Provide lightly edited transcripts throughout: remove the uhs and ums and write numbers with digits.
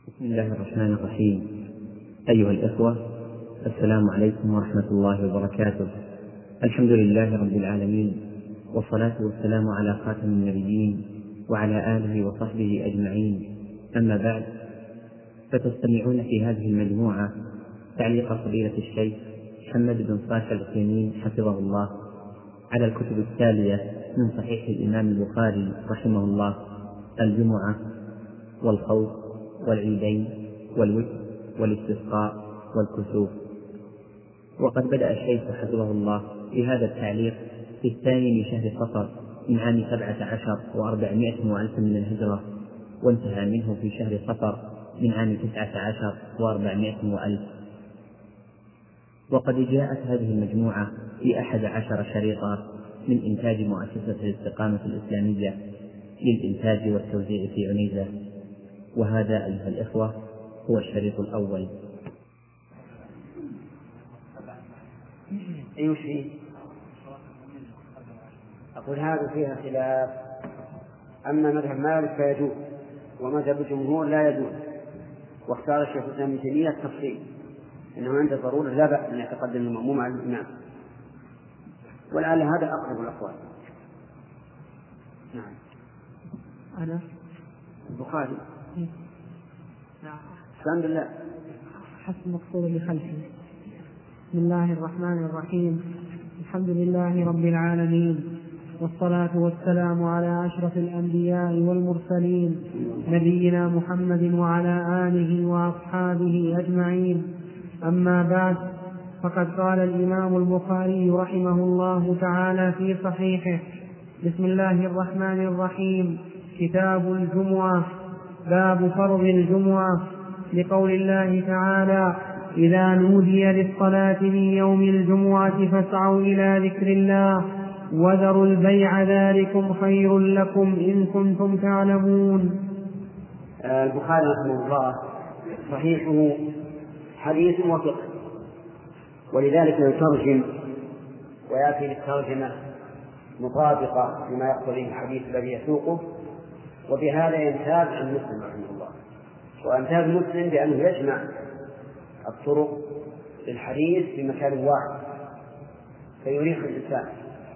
بسم الله الرحمن الرحيم. أيها الإخوة، السلام عليكم ورحمة الله وبركاته. الحمد لله رب العالمين، والصلاة والسلام على خاتم النبيين وعلى آله وصحبه أجمعين. أما بعد، فتستمعون في هذه المجموعة تعليق فضيلة الشيخ محمد بن صالح العثيمين حفظه الله على الكتب التالية من صحيح الإمام البخاري رحمه الله: الجمعة، والخوف، والعيدين، والوتر، والاستسقاء، والكسوف. وقد بدأ الشيخ حفظه الله بهذا التعليق في الثاني من شهر صفر من عام 17 و400 وألف من الهجرة، وانتهى منه في شهر صفر من عام 19 و400 وألف. وقد جاءت هذه المجموعة في 11 شريطا من إنتاج مؤسسة الاستقامة الإسلامية للإنتاج والتوزيع في عنيزة. وهذا أيها الإخوة هو الشريط الأول. أي شيء أقول هذا فيها خلاف. أما مذهب مالك فيجوز، ومذهب الجمهور لا يجوز. واختار الشيخ الإسلام ابن تيمية التفصيل، إنه عند ضرورة لا بأس أن يتقدم المأموم على الإمام، ولعل هذا أقرب الأقوال. نعم. أنا البخاري. نعم. الحمد لله. حسب مقصود لخلفه. بسم الله الرحمن الرحيم. الحمد لله رب العالمين، والصلاة والسلام على أشرف الأنبياء والمرسلين، نبينا محمد وعلى آله وأصحابه أجمعين. أما بعد، فقد قال الإمام البخاري رحمه الله تعالى في صحيحه: بسم الله الرحمن الرحيم، كتاب الجمعة، باب فرض الجمعة، لقول الله تعالى: إذا نودي للصلاة من يوم الجمعة فاسعوا إلى ذكر الله وذروا البيع ذلكم خير لكم إن كنتم تعلمون. البخاري رحمه الله صحيحه حديث وفقه، ولذلك يترجم ويأتي بالترجمة مطابقة لما يقتضيه الحديث الذي يسوقه، وبهذا يمتاز عن مسلم رحمه الله. ويمتاز مسلم بأنه يجمع الطرق للحديث في مكان واحد فيريح الإنسان،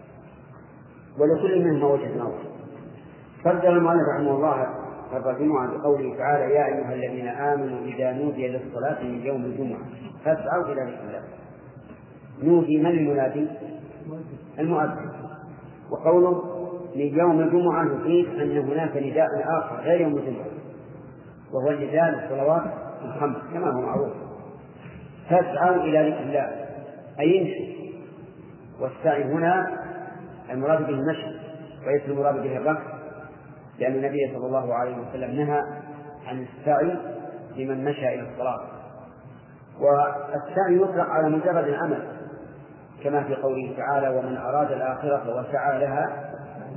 ولكل منهما وجه نظر. فضل المؤلف رحمه الله فرض الجمعة بقوله تعالى: يا أيها الذين آمنوا إذا نودي للصلاة من يوم الجمعة فاسعوا إلى ذكر الله. نودي من المنادي؟ المؤذن. وقوله من يوم الجمعة يفيد أن هناك نداء آخر غير يوم الجمعة، وهو النداء للصلوات الخمس كما هو معروف. فاسعوا إلى ذكر الله أي امشوا، والسعي هنا المراد به المشي وليس المراد به الركض، لأن النبي صلى الله عليه وسلم نهى عن السعي لمن مشى إلى الصلاة. والسعي يطلق على مجرد العمل، كما في قوله تعالى: ومن أراد الآخرة وسعى لها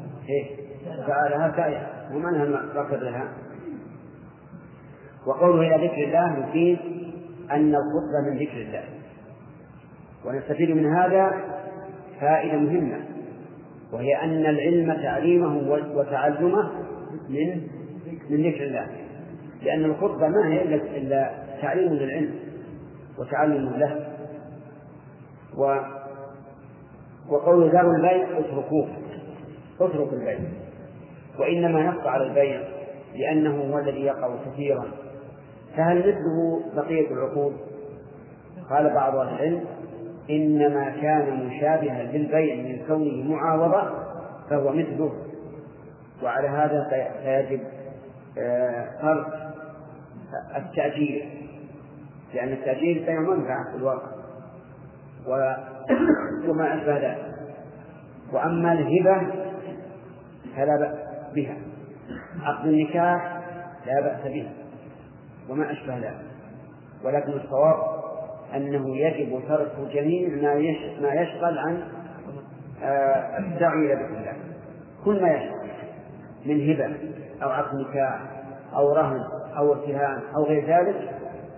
سعيها، ومنها الركض لها. وقوله إلى ذكر الله يفيد أن الخطبة من ذكر الله. ونستفيد من هذا فائدة مهمة، وهي أن العلم تعليمه وتعلمه من ذكر الله، لأن الخطبة ما هي إلا تعليم للعلم وتعلم له. وقول ذروا البيع اتركوا البيع، وإنما نص على البيع لأنه هو الذي يقع كثيرا. فهل مثله بقية العقود؟ قال بعض أهل العلم: إنما كان مشابها للبيع من كونه معاوضة فهو مثله. وعلى هذا فيجب فرق التأجير، لأن التأجير بيع منفعة في الواقع وما أشبه ذلك. وأما الهبة فلا بأس بها، عقد النكاح لا بأس به وما أشبه ذلك. ولكن الصواب أنه يجب ترك جميع ما يشغل عن السعي إلى ذكر الله، كل ما يشغل من هبة أو عقد نكاح أو رهن أو ارتهان أو غير ذلك.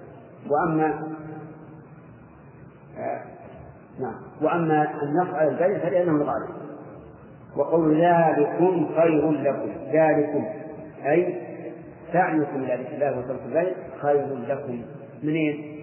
وأما النص على البيع فلأنه الغالب. وقول ذلكم خير لكم، ذلكم أي سعيكم إلى ذكر الله وترك البيع خير لكم. منين؟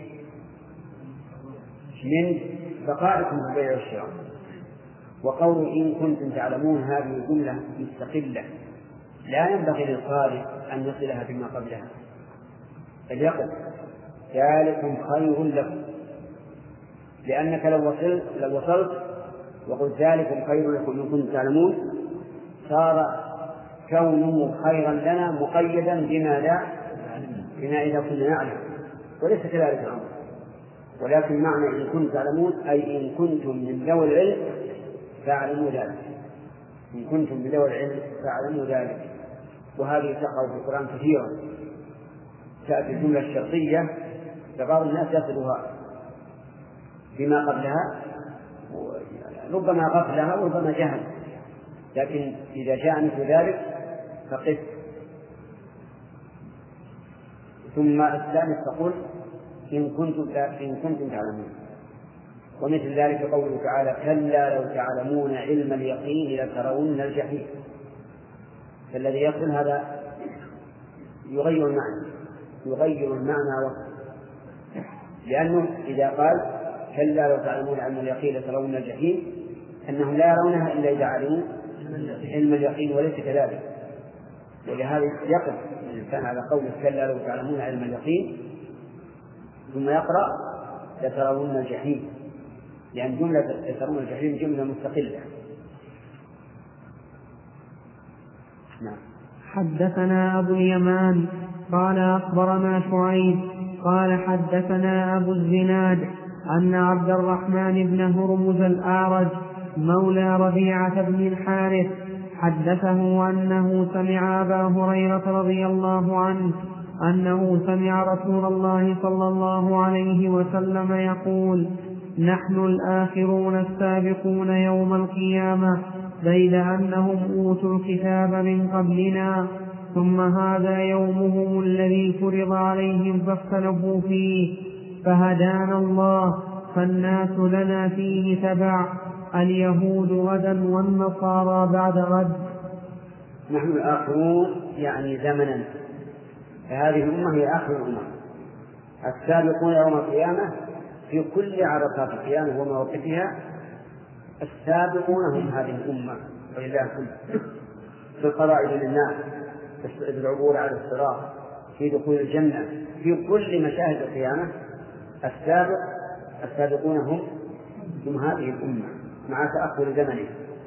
من بقائكم في البيع والشراء. وقول إن كنتم تعلمون هذه جملة مستقلة لا ينبغي للقارئ أن يصلها فيما قبلها، بل يقول ذلكم خير لكم، لأنك لو وصلت وقلت ذلكم خير لكم إن كنتم تعلمون صار كونه خيرا لنا مقيدا بما إذا كنا نعلم، وليس كذلك الأمر. ولكن معنى إن كنتم تعلمون أي إن كنتم من ذوي العلم فاعلموا ذلك، إن كنتم من ذوي العلم فاعلموا ذلك. وهذه تقع في القرآن كثيرا، تأتي الجملة الشرطية فبعض الناس يصلها بما قبلها، ربما غفلها وربما جهل، لكن إذا جاء مثل ذلك فقف. ثم الثالث تقول إن كنتم تعلمون. ومثل ذلك قوله تعالى كلا لو تعلمون علم اليقين لترون الجحيم. فالذي يقول هذا يغير المعنى لأنه إذا قال كلا لو تعلمون علم اليقين لترون الجحيم أنهم لا يرونها إلا إذا علموا علم اليقين، وليس كذلك. ولهذا يقف الإنسان على قوله كلا لو تعلمون علم اليقين ثم يقرأ لترون الجحيم، لأن جملة لترون الجحيم جملة مستقلة. نعم. حدثنا أبو اليمان قال أخبرنا شعيب قال حدثنا أبو الزناد أن عبد الرحمن بن هرمز الأعرج مولى ربيعة بن الحارث حدثه أنه سمع أبا هريرة رضي الله عنه أنه سمع رسول الله صلى الله عليه وسلم يقول نحن الآخرون السابقون يوم القيامة بيد أنهم أوتوا الكتاب من قبلنا ثم هذا يومهم الذي فرض عليهم فاختلفوا فيه فهدانا الله فالناس لنا فيه تبع اليهود غدا والنصارى بعد غد. نحن الآخرون يعني زمنا، فهذه الأمة هي آخر الأمم السابقون يوم القيامة في كل عرصات القيامة ومواقفها. السابقون هم هذه الأمة ولله كله في القضاء بين الناس، في العبور على الصراط، في دخول الجنة، في كل مشاهد القيامة. السابقون هم هذه الأمة مع تأخر زمنه.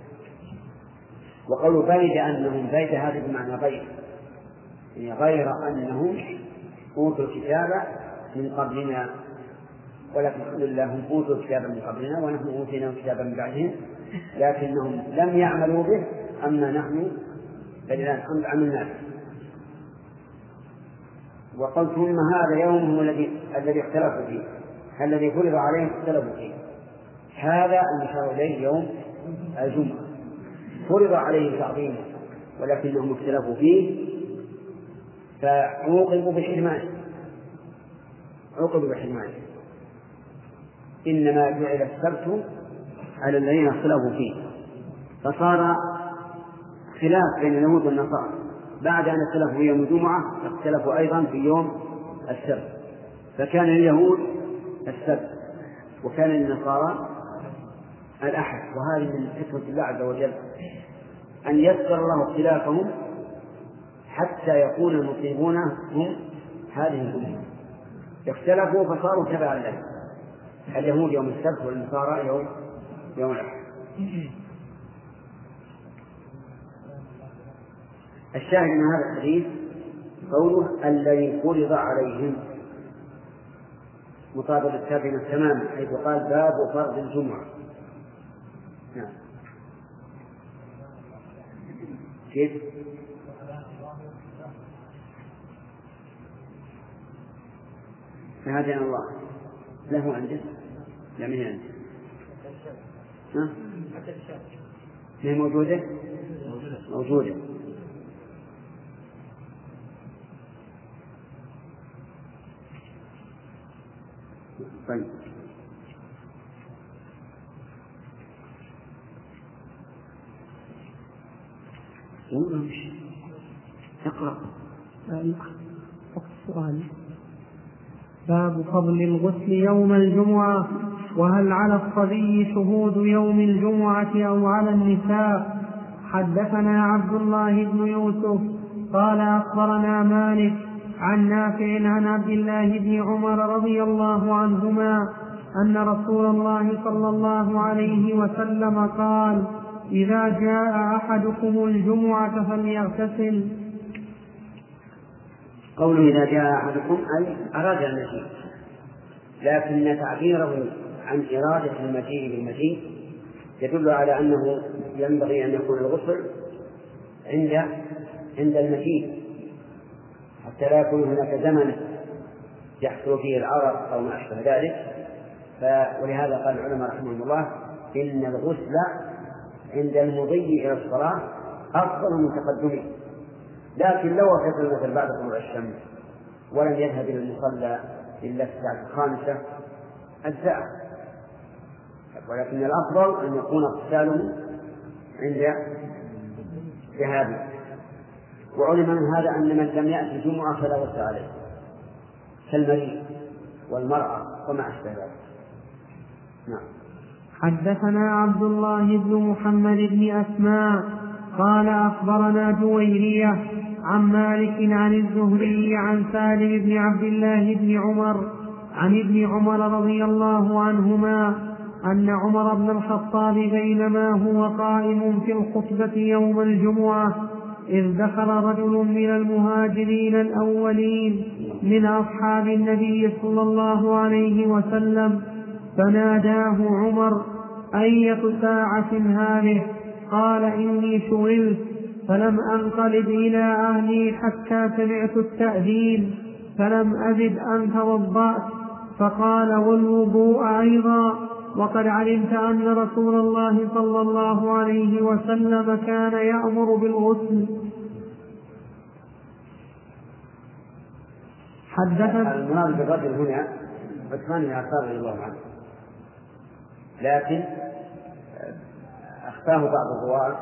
وقالوا بيد أنهم بيد هذه بمعنى غير، يعني غير أنهم أوتوا الكتاب من قبلنا، ولكن الحمد لله هم أوتوا الكتاب من قبلنا ونحن أوتينا الكتاب من بعدهم لكنهم لم يعملوا به، أما نحن فلله الحمد عملنا به. وقلت ثم هذا يومهم الذي اختلفوا فيه، الذي فرض عليهم اختلفوا فيه. هذا المشار إليه يوم الجمعة فرض عليه تعظيمه ولكنهم اختلفوا فيه فعوقبوا بالحرمان. إنما جعل السبت على الذين اختلفوا فيه، فصار خلاف بين اليهود والنصارى. بعد أن اختلفوا في يوم الجمعة اختلفوا أيضا في يوم السبت، فكان اليهود السبت وكان النصارى الأحد. وهذه من حكمة الله عز وجل أن يسر الله اختلافهم حتى يكون المصيبون هم هذه الأمة. اختلفوا فصاروا تبعا له، اليهود يوم السبت والنصارى يوم الأحد. الشاهد من هذا الحديث قوله الذي فرض عليهم مطابق الترجمة تماما، حيث قال باب فرض الجمعة. نعم. كيف؟ فهدانا الله له عنده لا من عنده. هي موجودة. طيب اقرأ السؤال. باب فضل الغسل يوم الجمعة، وهل على الصبي شهود يوم الجمعة أو على النساء؟ حدثنا عبد الله بن يوسف قال أخبرنا مالك عن نافع عن عبد الله بن عمر رضي الله عنهما أن رسول الله صلى الله عليه وسلم قال: إذا جاء أحدكم الجمعة فليغتسل. قوله إذا جاء أحدكم أي أراد المجيء، لكن تعبيره عن إرادة المجيء بالمجيء يدل على أنه ينبغي أن يكون الغسل عند المجيء، حتى لا يكون هناك زمن يحصل فيه العرق أو ما أشبه ذلك. ولهذا قال العلماء رحمهم الله إن الغسل عند المضي إلى الصلاة أفضل من تقدمه. لكن لو وقف مثل بعد طلوع الشمس ولم يذهب إلى المصلى إلا الساعة 5 أجزاء، ولكن الأفضل أن يكون اغتساله عند ذهابه. وعلم من هذا أن من لم يأتي الجمعة فلا غسل عليه، كالمريض والمرأة وما أشبه ذلك. نعم. حدثنا عبد الله بن محمد بن أسماء قال أخبرنا جويرية عن مالك عن الزهري عن سالم بن عبد الله بن عمر عن ابن عمر رضي الله عنهما أن عمر بن الخطاب بينما هو قائم في الخطبة يوم الجمعة إذ دخل رجل من المهاجرين الأولين من أصحاب النبي صلى الله عليه وسلم فناداه عمر: أية ساعة هذه؟ قال: إني شغلت فلم أنقلب إلى أهلي حتى سمعت التأذين فلم أزد أن توضأت. فقال: والوضوء أيضا؟ وقد علمت أن رسول الله صلى الله عليه وسلم كان يأمر بالغسل. حدثنا المراد بالرجل هنا عثمان بن عفان رضي الله عنه، لكن أخفاه بعض الرواة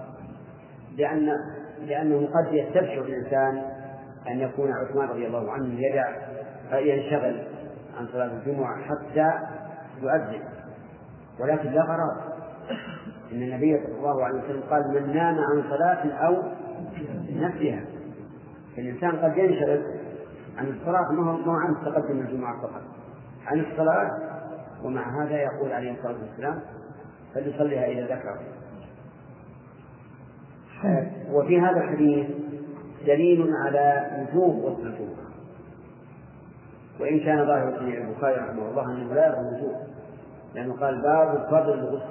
لأنه قد يستبشر الإنسان أن يكون عثمان رضي الله عنه ينشغل عن صلاة الجمعة حتى يؤذن، ولكن لا غرض. إن النبي صلى الله عليه وسلم قال: من نام عن صلاة أو نسيها. الإنسان قد ينشغل عن الصلاة ما عن تقدم الجمعة فقط، عن الصلاة، ومع هذا يقول عليه الصلاة والسلام: فليصليها إذا ذكر. وفي هذا الحديث دليل على وجوب غسل الجمعة، وإن كان ظاهر صحيح البخاري رحمه الله أنه لا يرى الوجوب، لأنه قال: باب فضل الغسل.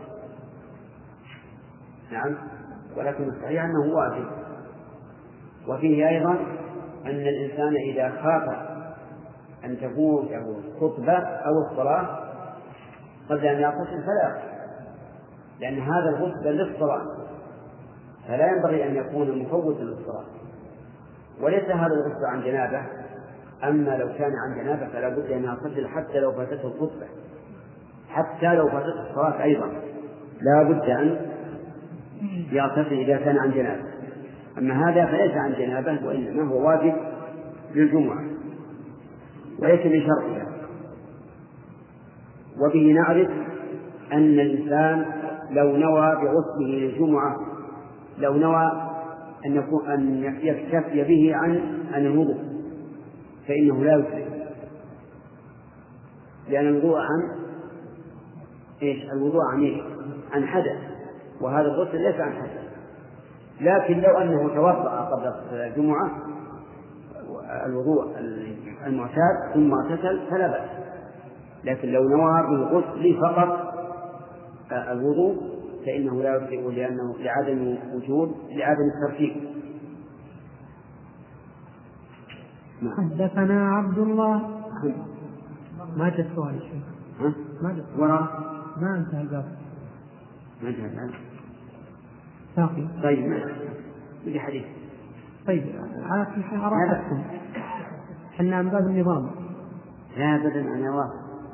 نعم، ولكن الصحيح أنه واجب. وفيه أيضا أن الإنسان إذا خاف أن تكون له الخطبة أو الصلاة قبل أن يغتسل فلا، لأن هذا الغسل للصلاة، فلا ينبغي أن يكون مفوتا للصلاة. وليس هذا الغسل عن جنابة، أما لو كان عن جنابة فلا بد أن يغتسل حتى لو فاتته الخطبة، حتى لو فاتته الصلاة أيضا لا بد أن يغتسل إذا كان عن جنابة. أما هذا فليس عن جنابة، وإنما هو واجب للجمعة وليس بشرطها. وبه نعرف أن الإنسان لو نوى بغسله للجمعة، لو نوى أن يكتفي به عن الوضوء فإنه لا يكفي، لأن الوضوء عن حدث، وهذا الغسل ليس عن حدث. لكن لو أنه توضأ قبل الجمعة الوضوء المعتاد ثم اغتسل فلا بأس، لكن لو نوى بالغسل فقط الوضوء فإنه لا يجزئ، لأنه لعدم الترتيب. حدثنا عبد الله. ما جاء السؤال شيء. ما انتهى الباب. باقي. طيب بدي حديث. طيب على كل حال أراحتكم حنا عن باب النظام. لا أبدا عن الله.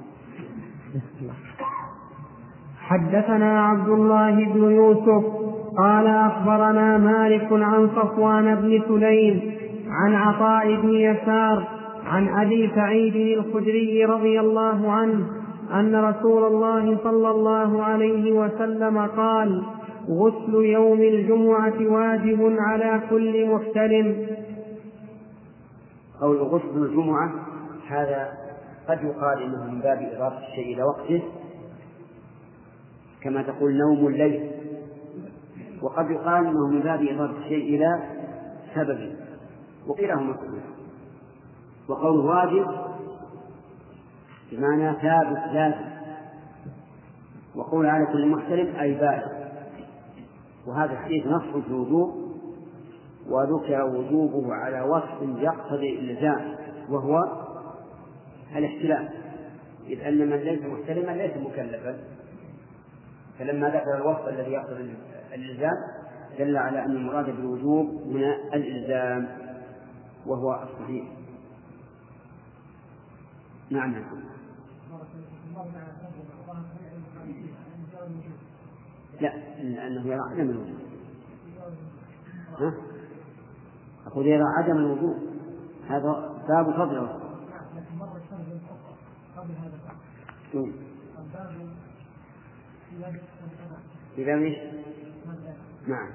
حدثنا عبد الله بن يوسف قال أخبرنا مالك عن صفوان بن سليم عن عطاء بن يسار عن أبي سعيد الخدري رضي الله عنه أن رسول الله صلى الله عليه وسلم قال: غسل يوم الجمعة واجب على كل محتلم. قول غسل الجمعة هذا قد يقال إنه من باب إضافة الشيء إلى وقته، كما تقول نوم الليل، وقد يقال إنه من باب إضافة الشيء إلى سبب، وكلاهما صحيح. وقول واجب بمعنى ثابت لازم، وقول على كل محتلم أي بالغ. وهذا الحديث نص في الوجوب، وذكر وجوبه على وصف يقتضي الإلزام وهو الاحتلام، إذ أن من ليس محتلما ليس مكلفا، فلما ذكر الوصف الذي يقتضي الإلزام دل على أن المراد بالوجوب من الإلزام، وهو الصحيح. نعم. لا، لأنه يرى عدم الوجوب. أقول يرى عدم الوجوب، هذا باب فضله. إذا مش نعم.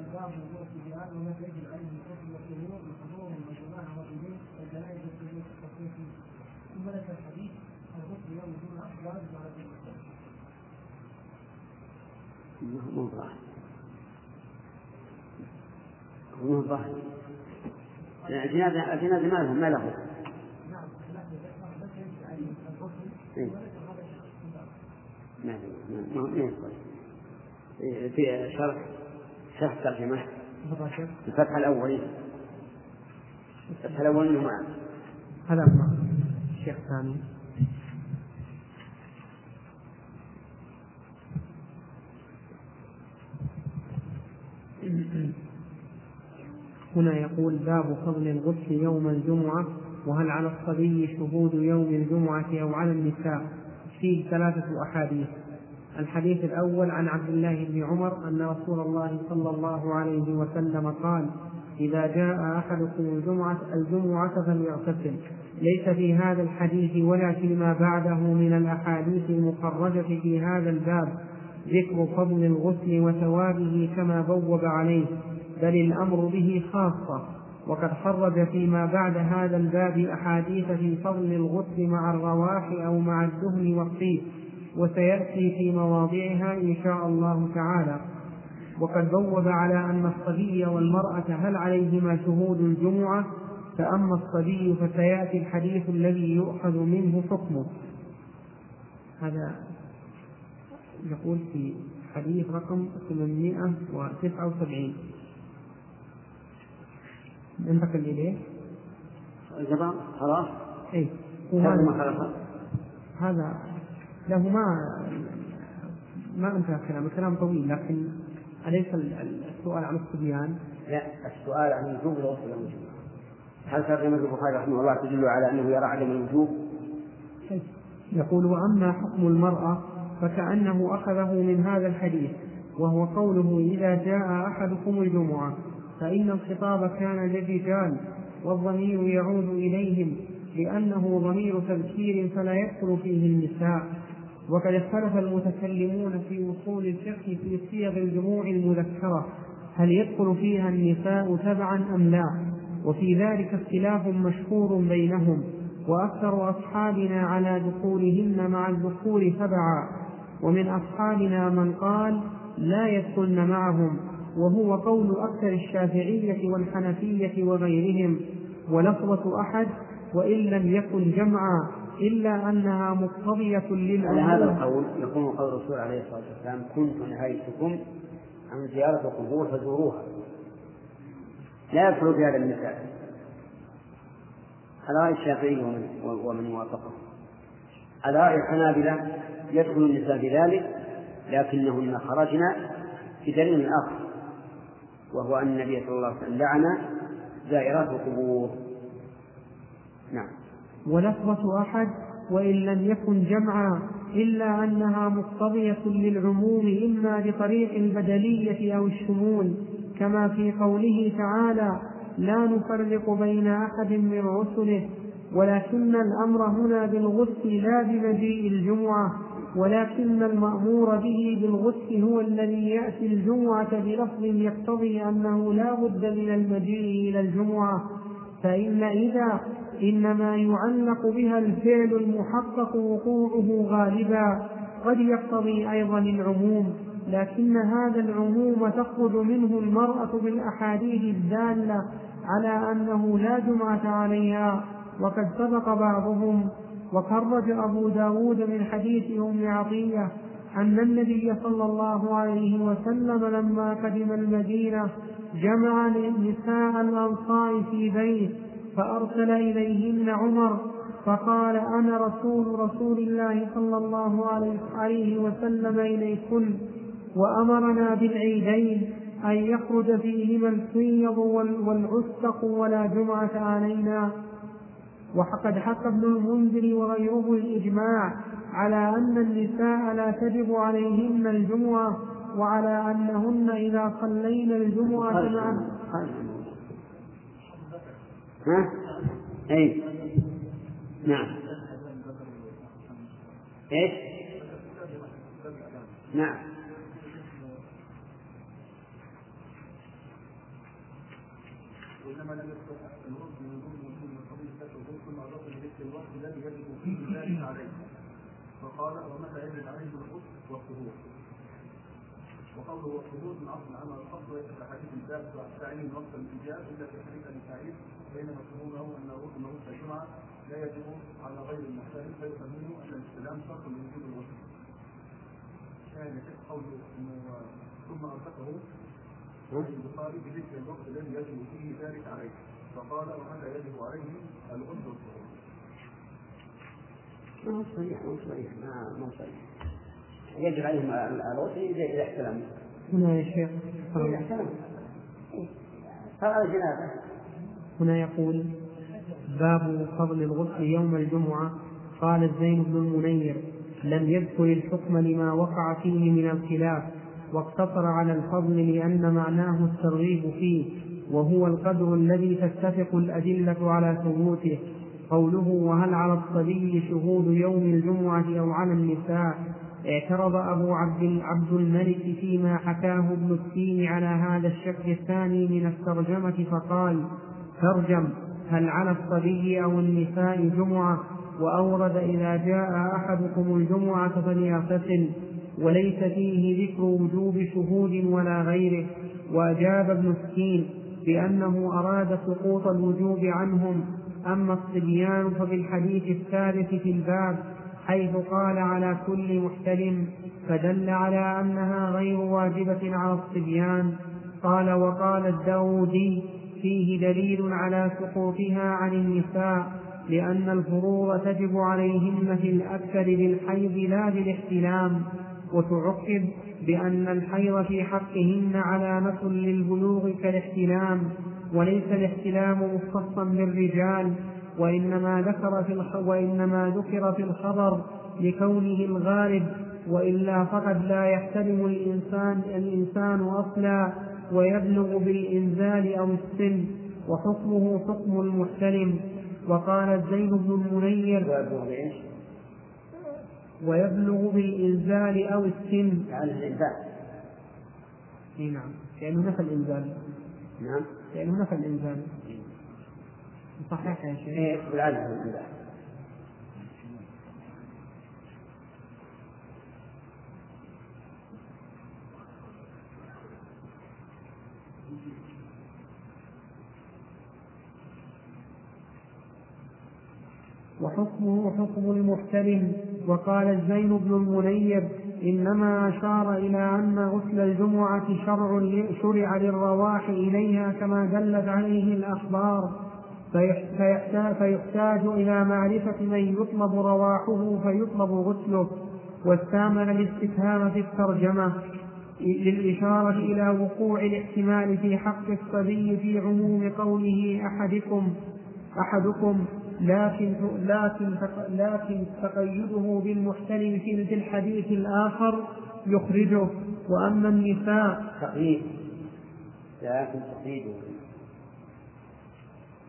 مو ظاهر. الجنازة ما له. في شرح ترجمة الفتح الأولين معه. هذا مع الشيخ ثاني. هنا يقول: باب فضل الغسل يوم الجمعة، وهل على الصبي شهود يوم الجمعة أو على النساء؟ فيه 3 أحاديث. الحديث الأول عن عبد الله بن عمر أن رسول الله صلى الله عليه وسلم قال: إذا جاء أحدكم الجمعة فليغتسل. ليس في هذا الحديث ولا فيما بعده من الأحاديث المخرجة في هذا الباب ذكر فضل الغسل وثوابه كما بوب عليه، بل الأمر به خاصة. وقد خرج فيما بعد هذا الباب أحاديث في فضل الغسل مع الرواح أو مع الدهن والطيب، وسيأتي في مواضعها إن شاء الله تعالى. وقد بوب على أن الصبي والمرأة هل عليهما شهود الجمعة، فأما الصبي فسيأتي الحديث الذي يؤخذ منه حكمه. هذا يقول في حديث رقم 879. ننتقل إليه. خلاص. إيه. هذا له ما انتهى كلام طويل، لكن أليس السؤال عن الصبيان؟ لا، السؤال عن وجوب الغسل والوجوب. هل ترجمة البخاري رحمه الله تدل على أنه يرى عدم الوجوب؟ يقول: وأما حكم المرأة فكأنه أخذه من هذا الحديث، وهو قوله: إذا جاء أحدكم الجمعة، فإن الخطاب كان للرجال والضمير يعود إليهم، لأنه ضمير تذكير فلا يدخل فيه النساء. وقد اختلف المتكلمون في أصول الفقه في صيغ الجموع المذكرة، هل يدخل فيها النساء تبعا أم لا؟ وفي ذلك اختلاف مشهور بينهم، وأكثر أصحابنا على دخولهن مع الذكور تبعا، ومن أصحابنا من قال لا يدخلن معهم، وهو قول أكثر الشافعية والحنفية وغيرهم. ولفظة أحد وإن لم يكن جمعا إلا أنها مقتضية للعموم. هذا القول يكون قول الرسول عليه الصلاة والسلام: كنت نهيتكم عن زيارة القبور فزوروها. لا يدخل في هذا النساء على رأي الشافعي ومن وافقه. على رأي الحنابلة يدخل النساء بذلك، لكنهن خرجنا بدليل آخر، وهو أن النبي صلى الله عليه وسلم لعن زائرات القبور. نعم. ولفظة أحد وإن لم يكن جمعا إلا أنها مقتضية للعموم، إما بطريق البدلية أو الشمول، كما في قوله تعالى: لا نفرق بين أحد من رسله، ولكن الأمر هنا بالغسل لا بمجيء الجمعة، ولكن المأمور به بالغسل هو الذي يأتي الجمعة بلفظ يقتضي أنه لا بد من المجيء إلى الجمعة، فإن إذا إنما يعلق بها الفعل المحقق وقوعه غالبا، قد يقتضي أيضا العموم، لكن هذا العموم تخرج منه المرأة بالأحاديث الدالة على أنه لا جمعة عليها، وقد سبق بعضهم. وخرج أبو داود من حديث أم عطية أن النبي صلى الله عليه وسلم لما قدم المدينة جمع نساء الأنصار في بيت، فأرسل إليهن عمر فقال: أنا رسول الله صلى الله عليه وسلم إليكن، وأمرنا بالعيدين أن يخرج فيهما الحيض والعسق ولا جمعة علينا. وقد حكى ابن المنذر وغيره الإجماع على أن النساء لا تجب عليهن الجمعة، وعلى أنهن إذا صلين الجمعة معا. أي نعم. إيش؟ نعم. وإنما لم يستطع الرد من ضمن قبيل الفتوى ثم أضاف لذكر الوقت الذي يجب فيه ذلك عليه، فقال: ومتى يجب عليه الغسل والطهور. وقوله والطهور من أصل العمل الخاص وليس في حديث الباب تعيين وقت الإجابة إلا في حديث أبي سعيد، بينما طهوره أن غسل الجمعة لا يجب على غير المحترم، فيفهم منه أن الاستلام شرط من وجوب الغسل. كان قوله أنه ثم أرتقه البخاري بذكر الوقت الذي يجب فيه ذلك عليه، فقال: ومتى يجب عليه الغسل والطهور. ما صحيح يجب عليهم الغسل إذا احتلم. هنا يا شيخ هنا يقول: باب فضل الغسل يوم الجمعة. قال الزين بن المنير: لم يذكر الحكم لما وقع فيه من الخلاف، واقتصر على الفضل لأن معناه الترغيب فيه، وهو القدر الذي تتفق الأدلة على ثبوته. قوله: وهل على الصبي شهود يوم الجمعة أو على النساء؟ اعترض أبو عبد الملك فيما حكاه ابن السين على هذا الشق الثاني من الترجمة فقال: ترجم: هل على الصبي أو النساء جمعة؟ وأورد: إذا جاء أحدكم الجمعة فليغتسل، وليس فيه ذكر وجوب شهود ولا غيره. وأجاب ابن السين بأنه أراد سقوط الوجوب عنهم. أما الصبيان ففي الحديث الثالث في الباب حيث قال: على كل محتلم، فدل على أنها غير واجبة على الصبيان. قال: وقال الداودي: فيه دليل على سقوطها عن النساء، لأن الفروض تجب عليهن في الأكثر بالحيض لا بالاحتلام. وتعقب بأن الحيض في حقهن علامة للبلوغ كالاحتلام، وليس الاحتلام مختصا بالرجال، وإنما ذكر في الخبر لكونه الغالب، وإلا فقد لا يحتلم الإنسان أصلا، ويبلغ بالإنزال أو السن، وحكمه حكم المحتلم. وقال الزين بن المنير: ويبلغ بالإنزال أو السن. يعني الإنزال. نعم، لأنه نفى الإنزال. نعم، لأنه نفى الإنزال. صحيح يا شيخ. بالعدل الإنزال. وحكمه حكم المحتلم. وقال الزين بن المنير: إنما أشار إلى أن غسل الجمعة شرع للرواح إليها كما دلت عليه الأخبار، فيحتاج إلى معرفة من يطلب رواحه فيطلب غسله. واستعمل الاستفهام في الترجمة للإشارة إلى وقوع الاحتمال في حق الصبي في عموم قوله أحدكم، لكن تقيده بالمحتلم في الحديث الآخر يخرجه. وأما النساء تقييد، لكن تقييده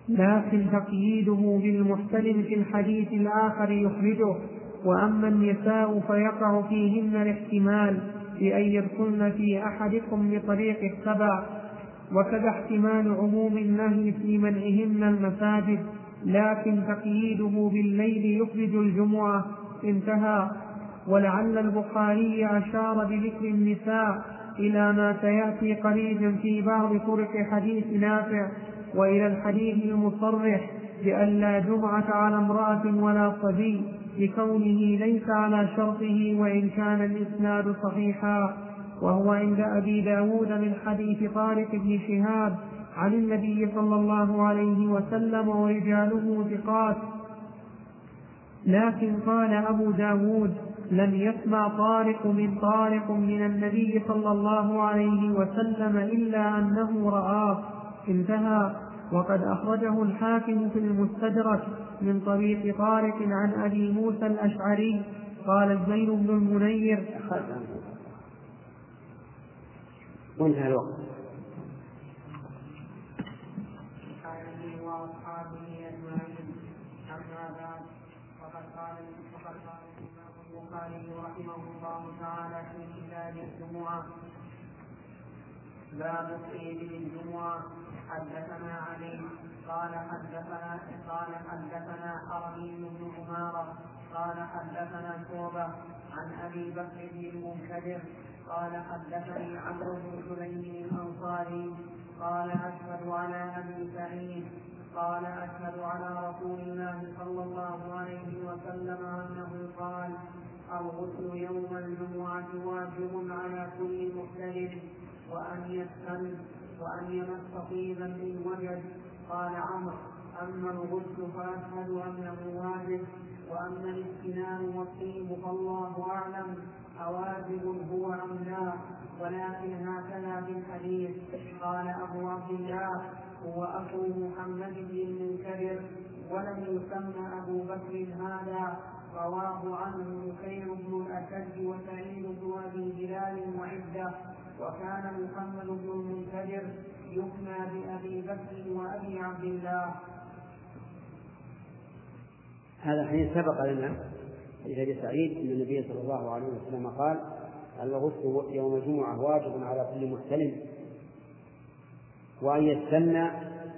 لكن تقييده بالمحتلم في الحديث الآخر يخرجه. وأما النساء فيقع فيهن الاحتمال بأن يدخلن في أحدكم بطريق السبع، وكذا احتمال عموم النهي في منعهن المساجد، لكن تقييده بالليل يخرج الجمعة. انتهى. ولعل البخاري أشار بذكر النساء إلى ما سيأتي قريبا في بعض طرق حديث نافع، وإلى الحديث المصرح بأن لا جمعة على امرأة ولا صبي، لكونه ليس على شرطه وإن كان الإسناد صحيحا. وهو عند أبي داود من حديث طارق بن شهاب عن النبي صلى الله عليه وسلم ورجاله ثقات. لكن قال أبو داود: لم يسمع طارق من النبي صلى الله عليه وسلم إلا أنه رآه. انتهى. وقد أخرجه الحاكم في المستدرك من طريق طارق عن أبي موسى الأشعري قال زين بن المنير. وانتهى الوقت. وأصحابه أجمعين. أما بعد، فقد قال الإمام البخاري رحمه الله تعالى في كتاب الجمعة: باب العيد للجمعة. حدثنا علي قال حدثنا حرمي بن عمارة قال حدثنا شعبة عن أبي بكر بن المنكدر قال حدثني عمرو بن سليم الأنصاري قال أشهد على أبي سعيد قال أشهد على رسول الله صلى الله عليه وسلم أنه قال: الغسل يوم الجمعة واجب على كل محتلم وأن يمس طيبا إن وجد. قال عمرو: أما الغسل فأشهد أنه واجب، وأما الاستنان والطيب فالله أعلم أواجب هو أم لا، ولكن هكذا في الحديث. قال أبو عبد الله: هو أخو محمد بن المنكدر ولم يسمى أبو بكر هذا. رواه عنه بكير بن الأشج وسعيد بن أبي هلال وعدة. وكان محمد بن المنكدر يكنى بأبي بكر وأبي عبد الله. هذا الحديث سبق لنا حديث أبي سعيد أن النبي صلى الله عليه وسلم قال: الغسل يوم الجمعة واجب على كل محتلم، وأن يستنى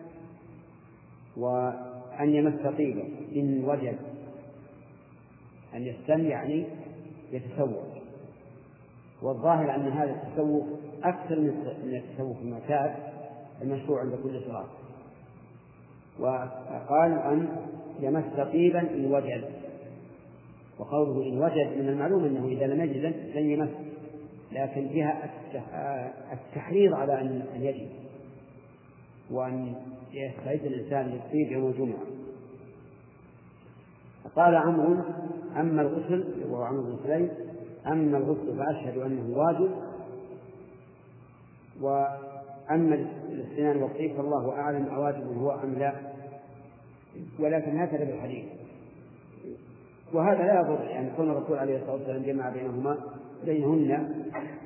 وأن يمس طيبا إن وجد. أن يستنى يعني يتسوق، والظاهر أن هذا التسوق أكثر من التسوق المعتاد المشروع عند كل صلاة. وقال أن يمس طيبا إن وجد، وقوله إن وجد من المعلوم أنه إذا لم يجد لن يمس، لكن فيها التحريض على أن يجد وأن يستعد الإنسان للطيب يوم الجمعة. قال عمرو: أما الغسل، وهو عمرو بن سليم: أما الغسل فأشهد أنه واجب، وأما الاستنان والطيب فالله أعلم أواجب هو أم لا، ولكن هكذا بالحديث. وهذا لا يضر، يعني كون الرسول عليه الصلاة والسلام جمع بينهن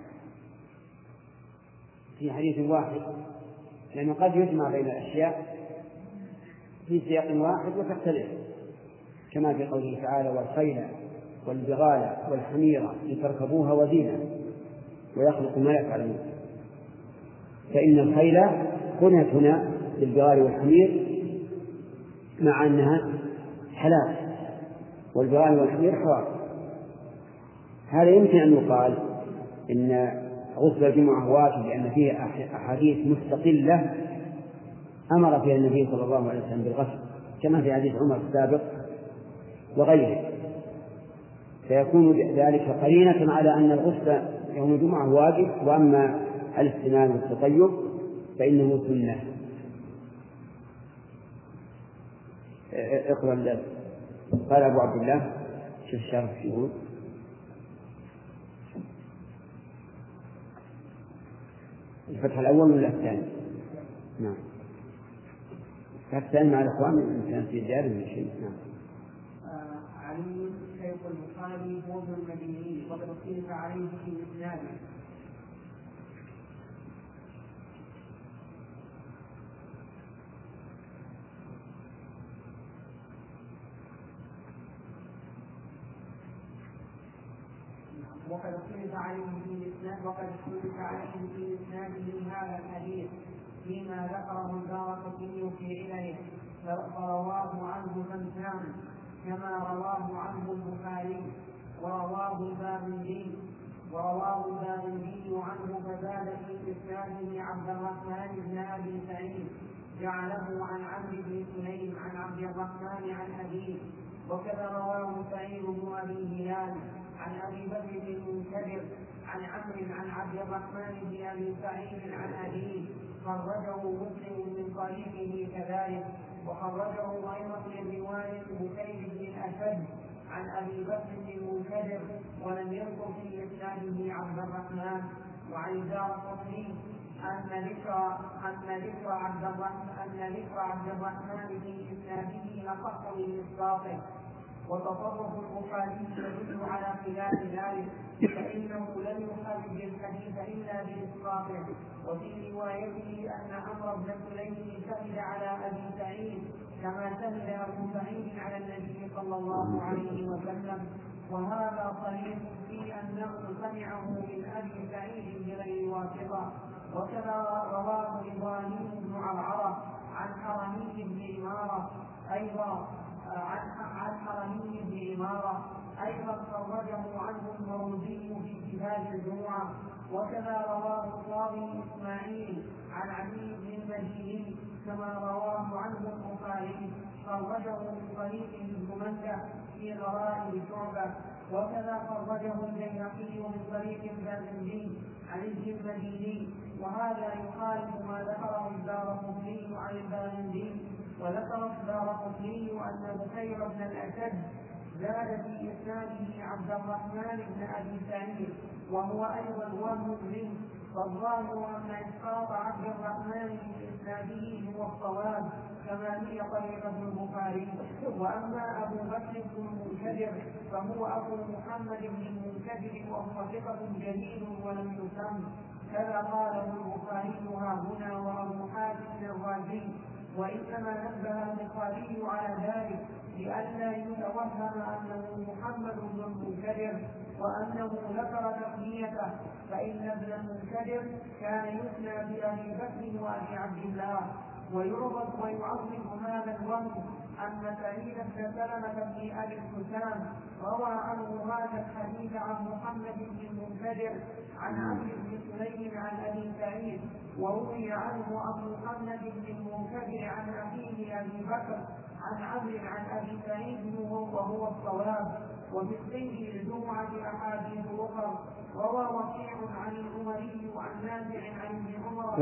في حديث واحد، لأنه قد يجمع بين الأشياء في سياق واحد وتختلف، كما في قوله تعالى: والخيل والبغال والحمير لتركبوها وزينة ويخلق ما لا تعلمون. فإن الخيل كنت هنا للبغال والحمير مع أنها حلال، والبغال والحمير حرام. هذا يمكن أن يقال إن غسل الجمعة واجب لأن فيه أحاديث مستقلة أمر فيها النبي صلى الله عليه وسلم بالغسل، كما في حديث عمر السابق وغيره، فيكون ذلك قرينة على أن الغسل يوم الجمعة واجب، وأما الاستنان والتطيب فإنه سنة. اقرأ. قال أبو عبد الله: شوف الشرح يقول: الفتح الأول ولا الثاني؟ نعم، الثاني مع الإخوان إن كان في زيادة من شيء. نعم. علي شيخ البخاري هو ابن المديني، وقد اختلف عليه في إسناده. وقد اختلف عليه في إسناده هذا الحديث فيما ذكره الدارقطني في علله، فرواه عنه من كان كما رواه عنه البخاري، ورواه الباغندي عنه، فزاد في إسناده عبد الرحمن بن أبي سعيد جعله عن عمرو بن سليم عن عبد الرحمن عن أبيه. وكذا رواه سعيد بن أبي هلال عن أبي بكر بن المنكدر عن عمرو عن عبد الرحمن بن أبي سعيد عن أبيه، خرجه مسلم من طريقه كذلك. وخرجه أيضا من رواية بكير بن الأشد عن أبي بكر بن المنكدر، ولم يذكر في إسناده عبد الرحمن. وعن الدارقطني أن ذكر عبد الرحمن في إسناده أصح من إسقاطه. وتصرف البخاري يدل على خلاف ذلك، فإنه لم يخرج الحديث إلا بإسقاطه. وفي روايته أن عمرو بن سليم شهد على أبي سعيد كما شهد أبو سعيد على النبي صلى الله عليه وسلم، وهذا صريح في أنه سمعه من أبي سعيد بغير واسطة. وكذا رواه إبراهيم بن عرعرة عن حرمي بن عمارة أيضا خرجه عنه المروزي في كتاب الجمعة. وكذا رواه القاضي إسماعيل عن علي بن المديني كما رواه عنه البخاري، خرجه من طريق ابن مندة في غرائب شعبة. وكذا خرجه البيهقي من طريق الباغندي عن ابن المديني، وهذا يخالف ما ذكره الدارقطني عن الباغندي. وذكر الدارقطني أن بكير بن الأشد زاد في إسناده عبد الرحمن بن أبي سعيد، وهو أيضا وهم منه، فالظاهر أن إسقاط عبد الرحمن في إسناده هو الصواب كما هي طريقة البخاري. وأما أبو بكر بن المنكدر فهو أبو محمد بن المنكدر، وهو ثقة جليل ولم يسم، كذا قاله البخاري ها هنا وأبو حاتم الرازي. وإنما نبه البخاري على ذلك لئلا يتوهم أنه محمد بن المنكدر وأنه ذكر تقنيته، فإن ابن المنكدر كان يثنى بأبي بكر وأبي عبد الله. ويعظم هذا الوهم أن سعيد بن سلمة بن أبي الحسام روى عنه هذا الحديث عن محمد بن المنكدر عن عمرو بن سليم عن أبي سعيد، وروي عنه عن محمد بن المنكدر عن أخيه أبي بكر عن عمرو عن أبي سعيد وهو الصواب. ومثله الجمعة أحاديث أخرى. روى وكيع عن العمري وعن نافع عن ابن عمر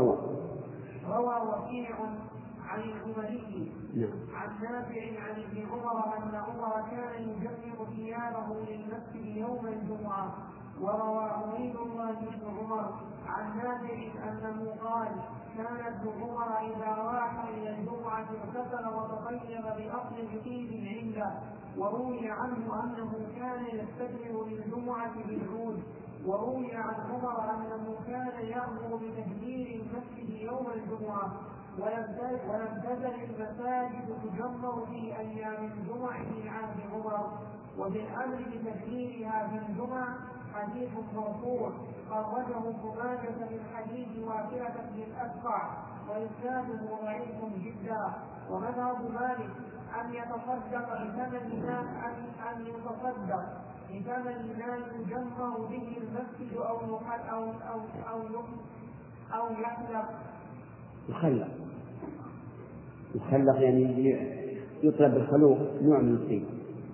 عن العمري عن نافع عن ابن عمر أن عمر كان يجمع ثيابه للمسجد يوم الجمعة. وروى عبيد الله بن عمر عن نافع أنه قال كان ابن عمر إذا راح إلى الجمعة اغتسل وتطيب بأطيب طيب عنده. وروي عنه أنه كان يستدبر للجمعة بالعود. وروي عن عمر أنه كان يأمر بتهجير المسجد يوم الجمعة، ولم تزل المساجد تجمر في أيام الجمع في عهد عمر. وبالأمر بتهجيرها في الجمع حديث مرفوع خرجه ابن ماجه من حديث واثرة بن الأسقع وإسناده ضعيف جدا. ومذهب مالك أن يتصدق بثمن ما يجمع به المسجد أو يخلق يعني يطلب الخلوق نوع من الطيب.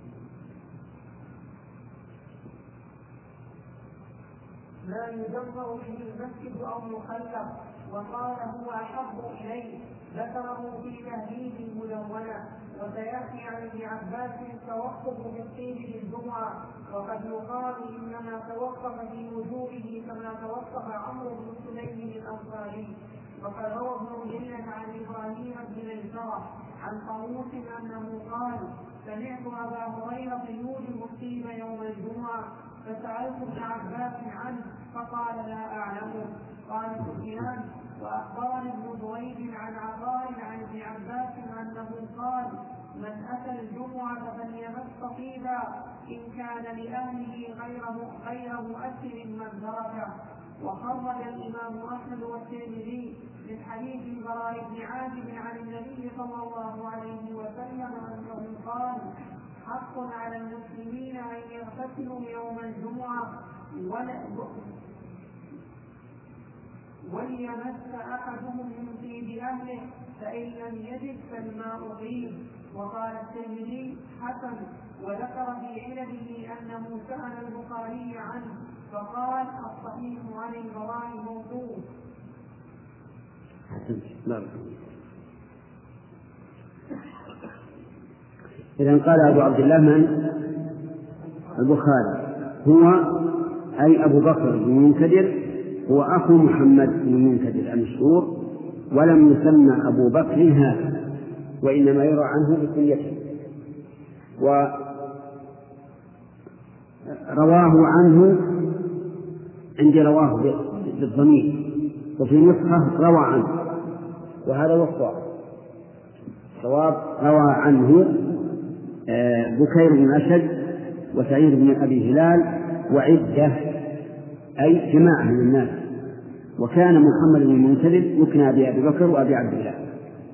ما يجمع به المسجد أو يخلق، وقال هو أحب إليه، ذكره في تهذيب المدونة. وسيأتي عن ابن عباس التوقف بالطيب للجمعة، وقد يقال إنما توقف في وجوده كما توقف عمرو بن سليم الأنصاري. وقد روى ابن جرير عن إبراهيم بن ميسرة عن طاووس أنه قال سمعت أبا هريرة يوجب الطيب يوم الجمعة، فسألت ابن عباس عنه فقال لا أعلمه. قال سفيان وأخبرني ابن بريد عن عطاء عن ابن عباس أنه قال من أتى الجمعة فليمس طيبا إن كان لأهله غير مؤثر من تركه. وخرج الإمام أحمد والترمذي من حديث البراء بن عازب عن النبي صلى الله عليه وسلم أنه قال: حق على المسلمين أن يغتسلوا يوم الجمعة وليمس أحدهم من طيب أهله، فإن لم يجد فالماء طيب. وقال الترمذي: حسن. وذكر في علله أنه سأل البخاري عنه فقال: الصحيح عن البراء موقوف. إذا قال أبو عبد الله من البخاري هو أي أبو بكر بن منكدر، هو أخو محمد بن منكدر المشهور، ولم يسمى أبو بكر هذا، وإنما يروى عنه بكنيته. ورواه عنه عندي رواه بالضمير، وفي نسخة روى عنه، وهذا هو الصواب. روى عنه بكير بن أسد وسعيد بن أبي هلال وعدة، أي جماعة من الناس. وكان محمد بن المنكدر يكنى بأبي بكر وأبي عبد الله.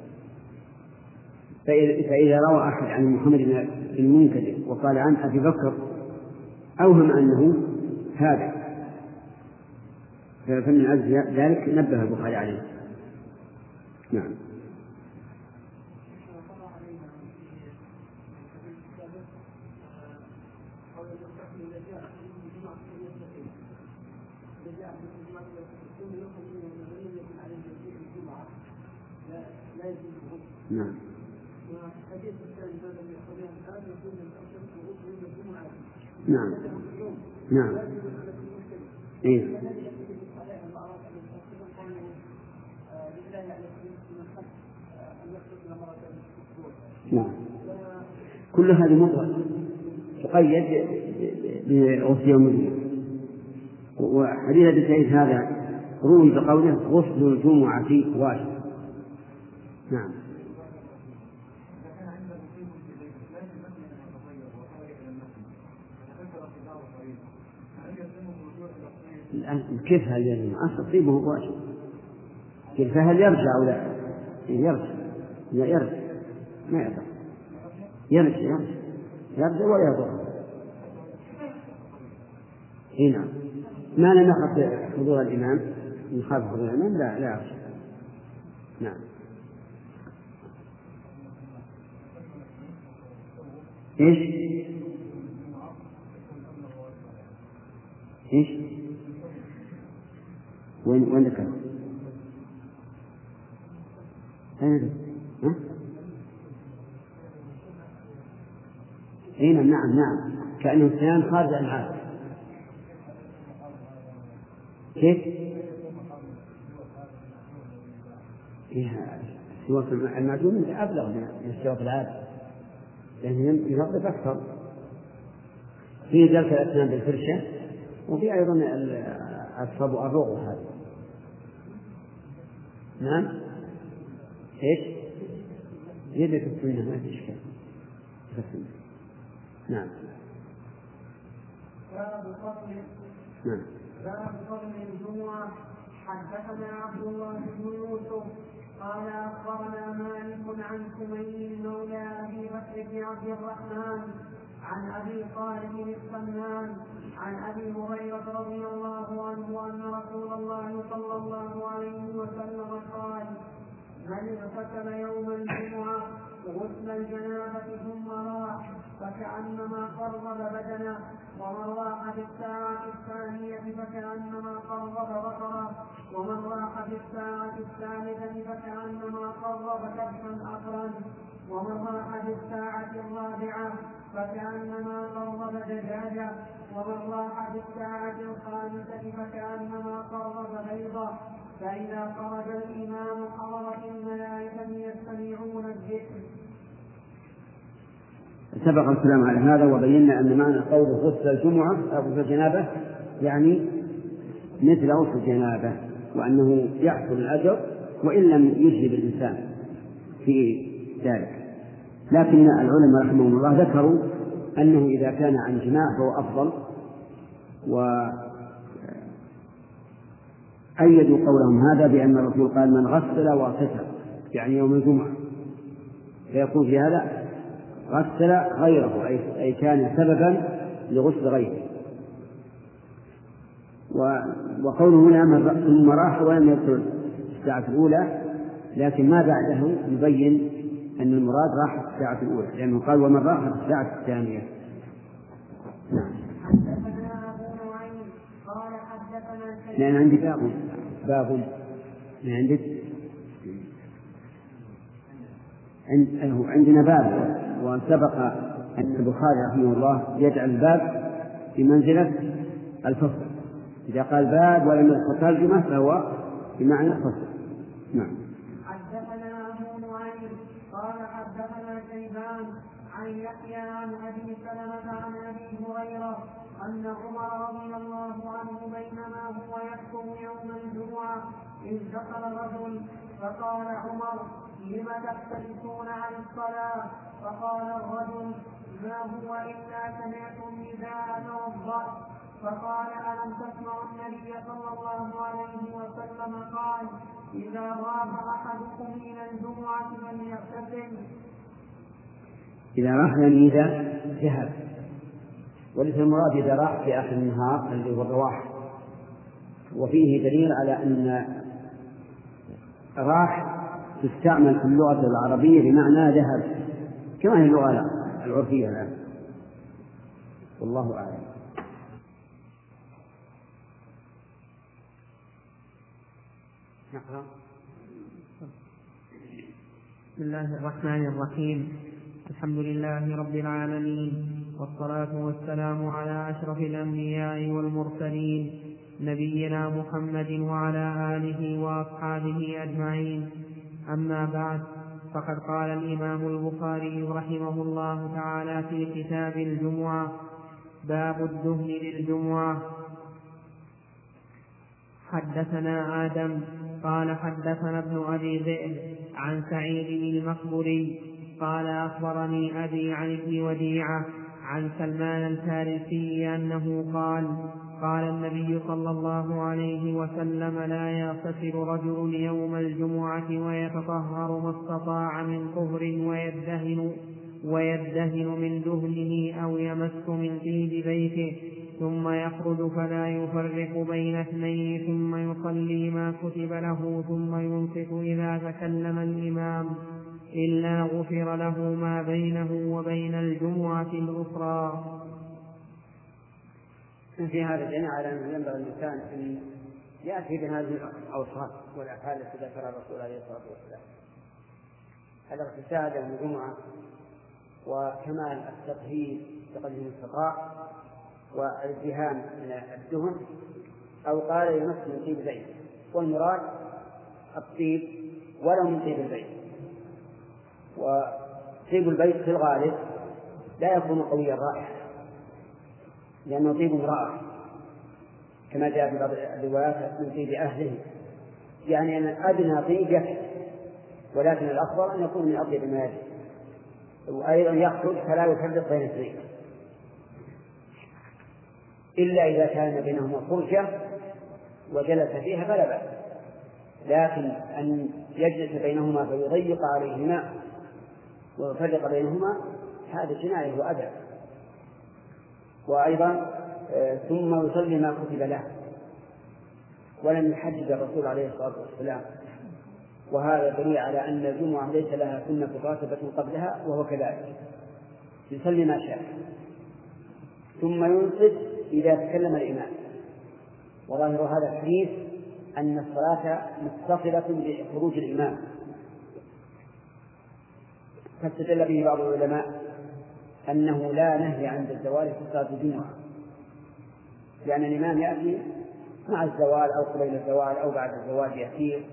فإذا روى أحد عن محمد بن المنكدر وقال عن أبي بكر أوهم أنه هذا، فمن أجل ذلك نبه البخاري عليه. نعم. نعم. نعم. نعم. إيه. نعم. كل هذه مطلقة تقيد بغسل يوم الجمعة. وحديث أبي سعيد هذا روي بقوله: غسل الجمعة واجب. نعم. كيف هل يرجع؟ أصل طيبه واجب. كيف هل يرجع أو لا؟ يرجع ما يرجع، يرجع ولا يضر. نعم. ما لم يخف حضور الإمام، يخاف حضور الإمام لا يرجع. نعم. إيش؟ وين ذكر؟ نعم. كأنه الصيام خارج عن العادة. كيف؟ سواك المعدوم أبلغ من سواك العادة، لأنه ينظف أكثر. في جلسة الأسنان بالفرشة، وفي أيضا الصبو الرغوة هذا. نعم. إيش؟ يدك السنة ما في إشكال. نعم. نعم. باب فضل الجمعة. حدثنا عبد الله بن يوسف قال أخبرنا مالك عن سمي مولى أبي بكر بن عبد الرحمن عن أبي صالح السمان عن أبي هريرة رضي الله عنه أن رسول الله صلى الله عليه وسلم قال: من اغتسل يوم الجمعة غسل الجنابة ثم راح فكأنما قرب بدنه، ومن راح في الساعة الثانية فكأنما قرب بقرة، ومن راح في الساعة الثالثة فكأنما قرب كبشا أقرا، ومن راح في الساعة الرابعة فكأنما قرب دجاجة، ومن راح في الساعة الخامسة فكأنما قرب بيضة. فإذا خرج الإمام حضرت الملائكة يستمعون الذكر. سبق الكلام على هذا، وبينا أن معنى قوله غسل الجمعة أو غسل الجنابة يعني مثل غسل الجنابة، وأنه يحصل الأجر وإن لم يجلب الإنسان في ذلك. لكن العلماء رحمهم الله ذكروا أنه إذا كان عن جماع فهو أفضل، وأيدوا قولهم هذا بأن الرسول قال من غسل واغتسل يعني يوم الجمعة، فيكون في هذا غسل غيره أي كان سببا لغسل غيره. وقوله هنا ثم راح ولم يدخل الساعة الأولى، لكن ما بعده يبين أن المراد راح في الساعة الأولى، لأنه قال ومن راح في الساعة الثانية. لأن عندي باب من عندك عندنا باب، وسبق أن البخاري رحمه الله يجعل الباب بمنزلة الفصل، إذا قال باب ولم يذكر ترجمة فهو بمعنى الفصل. نعم. حدثنا أبو نعيم قال حدثنا شيبان عن يحيى عن أبي سلمة عن أبي هريرة أن عمر رضي الله عنه بينما هو يخطب يوم الجمعة إذ دخل رجل فقال عمر لم تختلفون عن الصلاة؟ فقال الرجل ما هو إلا سمعت النداء توضأ. فقال ألم تسمع النبي صلى الله عليه وسلم قال إذا راح أحدكم إلى الجمعة فليغتسل. إذا راح يعني إذا ذهب، وليس المراد إذا راح في آخر النهار اللي هو الرواح. وفيه دليل على أن راح تستعمل في اللغة العربية بمعنى ذهب كما هي اللغة العرفية الآن، والله أعلم. بسم الله الرحمن الرحيم. الحمد لله رب العالمين، والصلاة والسلام على أشرف الأنبياء والمرسلين نبينا محمد وعلى آله وأصحابه أجمعين. أما بعد، فقد قال الإمام البخاري رحمه الله تعالى في كتاب الجمعة: باب الدهن للجمعة. حدثنا آدم قال حدثنا ابن أبي ذئب عن سعيد المقبري قال أخبرني أبي عن ابن وديعة عن سلمان الفارسي أنه قال النبي صلى الله عليه وسلم: لا يغتسل رجل يوم الجمعة ويتطهر ما استطاع من طهر ويدهن من دهنه أو يمس من طيب بيته ثم يخرج فلا يفرق بين اثنين ثم يصلي ما كتب له ثم ينصت إذا تكلم الإمام إلا غفر له ما بينه وبين الجمعة الأخرى. في هذا الدين على أن ينبغي الإنسان أن يأتي بهذه الأوصاف والأفعال التي ذكرها الرسول عليه الصلاة والسلام: الاغتسال يوم الجمعة، وكمال التطهير بقدر المستطاع، والدهان من الدهن، أو قال يمس من طيب البيت، والمراد الطيب ولو من طيب البيت. وطيب البيت في الغالب لا يكون قوي الرائحة لأنه طيب امرأة كما جاء في بعض الروايات من طيب أهله، يعني أن أدنى طيب يكفي، ولكن الأفضل أن يكون من أطيب ما يجب. وأيضا يخرج فلا يفرق بين اثنين إلا إذا كان بينهما فرجة وجلس فيها فلا بأس، لكن أن يجلس بينهما فيضيق عليهما ويفرق بينهما هذا جناية وأدب. وأيضا ثم يصلي ما كتب له، ولم يحدد الرسول عليه الصلاة والسلام، وهذا دليل على أن الجمعة ليس لها سنة راتبة قبلها، وهو كذلك يصلي ما شاء ثم ينصت إذا تكلم الإمام. وظاهر هذا الحديث أن الصلاة متصلة بخروج الإمام، فاستدل به بعض العلماء أنه لا نهي عند الزوال في صلاة الجمعة، لأن الإمام يأتي مع الزوال أو قبيل الزوال أو بعد الزوال يسير،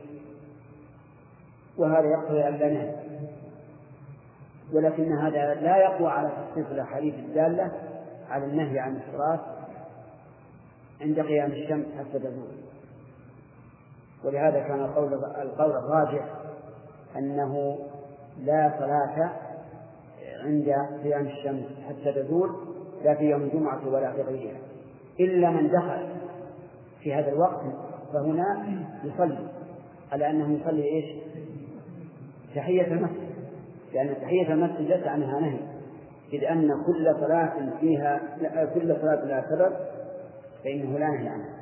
وهذا يقتضي أن لا نهي. ولكن هذا لا يقوى على تخصيص الأحاديث الدالة على النهي عن الصلاة عند قيام الشمس حتى تزول. ولهذا كان القول الراجح أنه لا صلاة عند قيام الشمس حتى تزول لا في يوم الجمعة ولا في غيرها، إلا من دخل في هذا الوقت فهنا يصلي على أنه يصلي إيش؟ تحية المسجد، لأن تحية المسجد ليس عنها نهي، إذ أن كل صلاة لها سبب فإنه لا نهي عنها.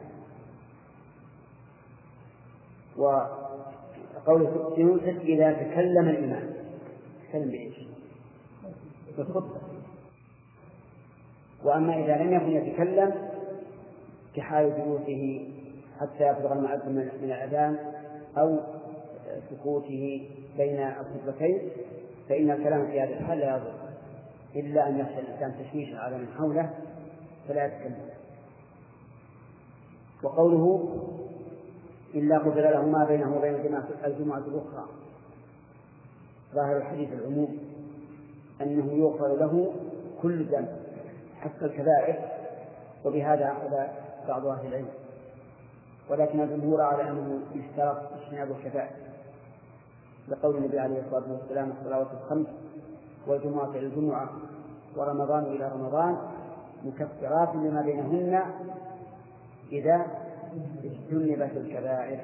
وقوله يوسف إذا تكلم الإمام، تكلم بإيش؟ بالخطبة. وأما إذا لم يكن يتكلم كحال جلوسه حتى يفرغ المؤذن من الأذان أو سكوته بين الخطبتين فإن الكلام في هذا الحال لا يضر، إلا أن يخشى الإنسان تشويشا على من حوله فلا يتكلم. وقوله إلا غفر له ما بينه وبين الجمعة الأخرى، ظاهر الحديث العموم أنه يغفر له كل ذنب حتى الكبائر، وبهذا أخذ بعض أهل العلم، ولكن الجمهور على أنه يشترط اجتناب الكبائر، لقول النبي عليه الصلاة والسلام الصلوات الخمس والجمعة إلى الجمعة ورمضان إلى رمضان مكفرات لما بينهن إذا اجتنبت الكبائر.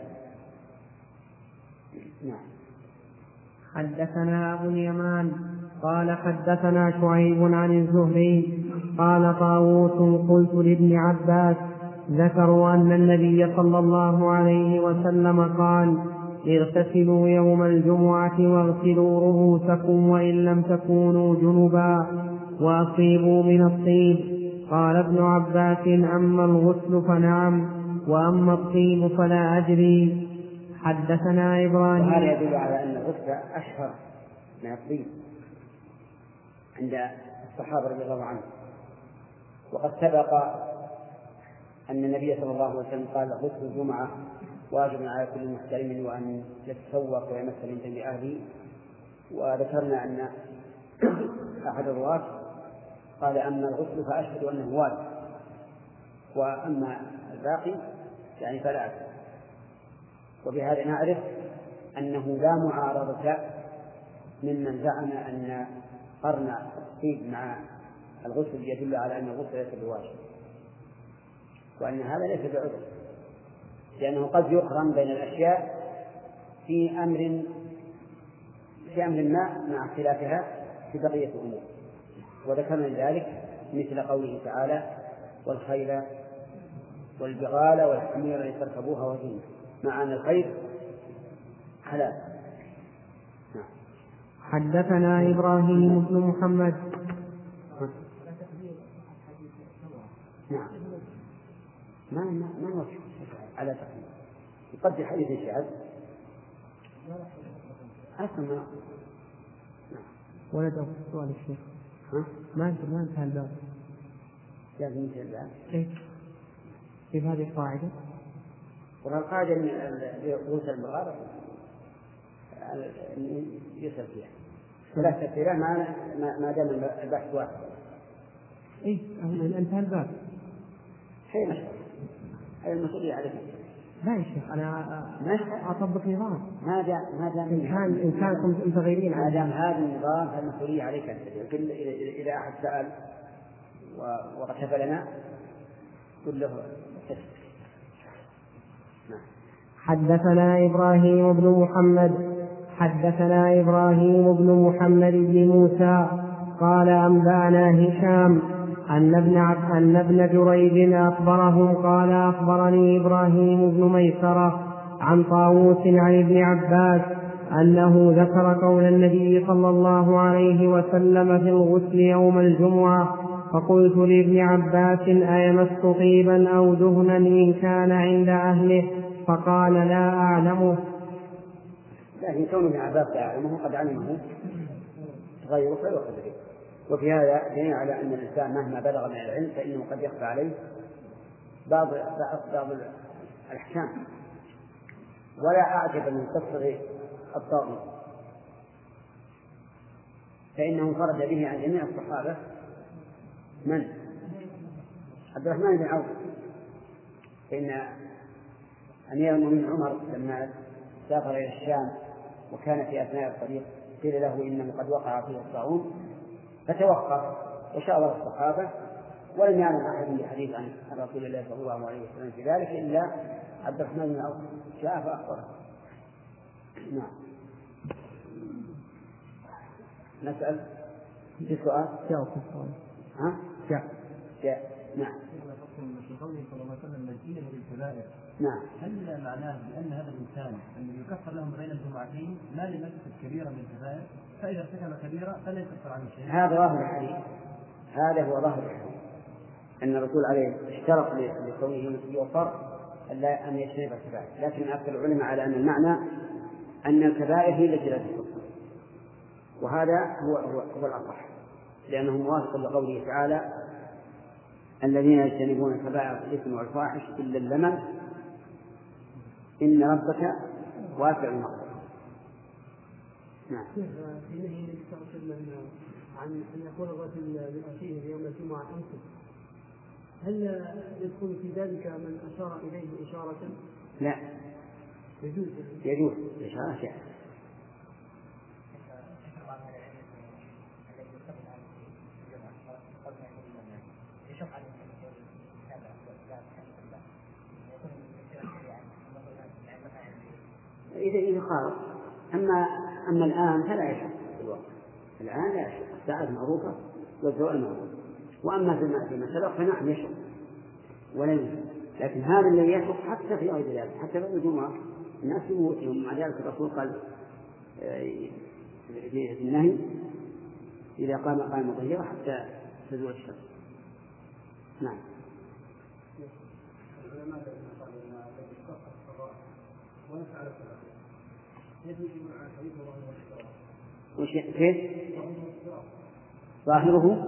نعم. حدثنا أبو اليمان قال حدثنا شعيب عن الزهري قال طاووس قلت لابن عباس ذكروا أن النبي صلى الله عليه وسلم قال اغتسلوا يوم الجمعة واغسلوا رؤوسكم وإن لم تكونوا جنبا وأصيبوا من الطيب. قال ابن عباس أما الغسل فنعم وأما الطيب فلا أدري. حدثنا إبراهيم. وهذا يدل على أن الغسل أشهر من الطيب عند الصحابة رضي الله عنهم. وقد سبق أن النبي صلى الله عليه وسلم قال غسل الجمعة واجب على كل محترم وأن يتسوق ويمثل من جنب أهله. وذكرنا أن أحد الرواة قال أما الغسل فأشهد أنه واجب، وأما الباقي يعني فلا أشهد. وبهذا نعرف أنه لا معارضة ممن زعم أن قرن الطيب مع الغسل يدل على أن الغسل ليس بواجب، وأن هذا ليس بعذر، لأنه قد يقرن بين الأشياء في أمر ما مع اختلافها في بقية الأمور. وذكرنا ذلك مثل قوله تعالى والخيل والبغال والحمير لتركبوها وزينة، مع أن الخيل حلال. حدثنا إبراهيم بن محمد. نعم. ما نوصف على تقديم يقدر حديث الشعب أصلا. ولد سؤال الشيخ ما انتهى الباب. لازم ينتهي الباب. كيف هذه القاعدة؟ والقاعدة من غسل المغارة يسأل فيها ولا تفسيرها ما دام البحث واحد. إيه انتهى الباب. شيء مشكلة، هذه المسؤولية عليك. لا يا شيخ أنا أطبق نظام. ما دام إن كانكم متغيرين ما دام هذا النظام فالمسؤولية عليك أنت. إذا أحد سأل وكتب لنا قل له حدثنا إبراهيم بن محمد بن موسى قال أنبأنا هشام أن ابن جريج أخبرهم قال أخبرني إبراهيم بن ميسرة عن طاووس عن ابن عباس أنه ذكر قول النبي صلى الله عليه وسلم في الغسل يوم الجمعة، فقلت لابن عباس أيمس طيبا أو دهنا إن كان عند أهله؟ فقال لا أعلمه. لكن كون ابن عباس لا أعلمه قد علمه تغير خير وخير. وفي هذا دليل على أن الإنسان مهما بلغ من العلم فإنه قد يخفى عليه بعض الأحكام. ولا أعجب من قصة الطاغوت فإنه فرد به عن جميع الصحابة من؟ عبد الرحمن بن عوف. فإن أمير المؤمنين عمر لما سافر إلى الشام وكان في أثناء الطريق قيل له إنه قد وقع فيه الطاعون فتوقف وشاور الصحابة، ولم يعلم أحد بحديث عن رسول الله صلى الله عليه وسلم في ذلك إلا عبد الرحمن بن عوف جاء فأخبره. نعم. نسأل في سؤال؟ ها؟ جاء. نعم. في قوله صلى الله عليه وسلم مجيئه بالكبائر. نعم. هل معناه بأن هذا الإنسان الذي يكفر لهم بين الجمعتين ما لم يرتكب كبيرة من الكبائر، فإذا ارتكب كبيرة فلا يكفر عنه شيء؟ هذا ظاهر الحديث، هذا هو ظاهر الحديث، أن الرسول عليه اشترط لكونه يغفر أن يجتنب الكبائر، لكن أكثر العلماء على أن المعنى أن الكبائر هي التي لا تكفر، وهذا هو الأصح، لأنه موافق لقوله تعالى: الذين يجتنبون كبائر الإثم والفواحش إلا اللمم إن ربك واسع المغفرة. نعم. في نهي النبي صلى الله عليه وسلم عن أن يقول الرجل لأخيه في يوم الجمعة أنصت، هل يدخل في ذلك من أشار إليه إشارة؟ لا، يجوز إشارة شيء. إذا قال أما الآن فلا يشق في الوقت، الآن لا يشق، الساعة معروفة والزوال معروف، وأما فيما سبق فنعم يشق ولا يشق، لكن هذا الذي يشق حتى في غير ذلك، حتى في الجمعة الناس يموتون، مع ذلك الرسول قال في النهي: إذا قام ظهيرة حتى تزول الشمس. نعم. كيف؟ ظاهره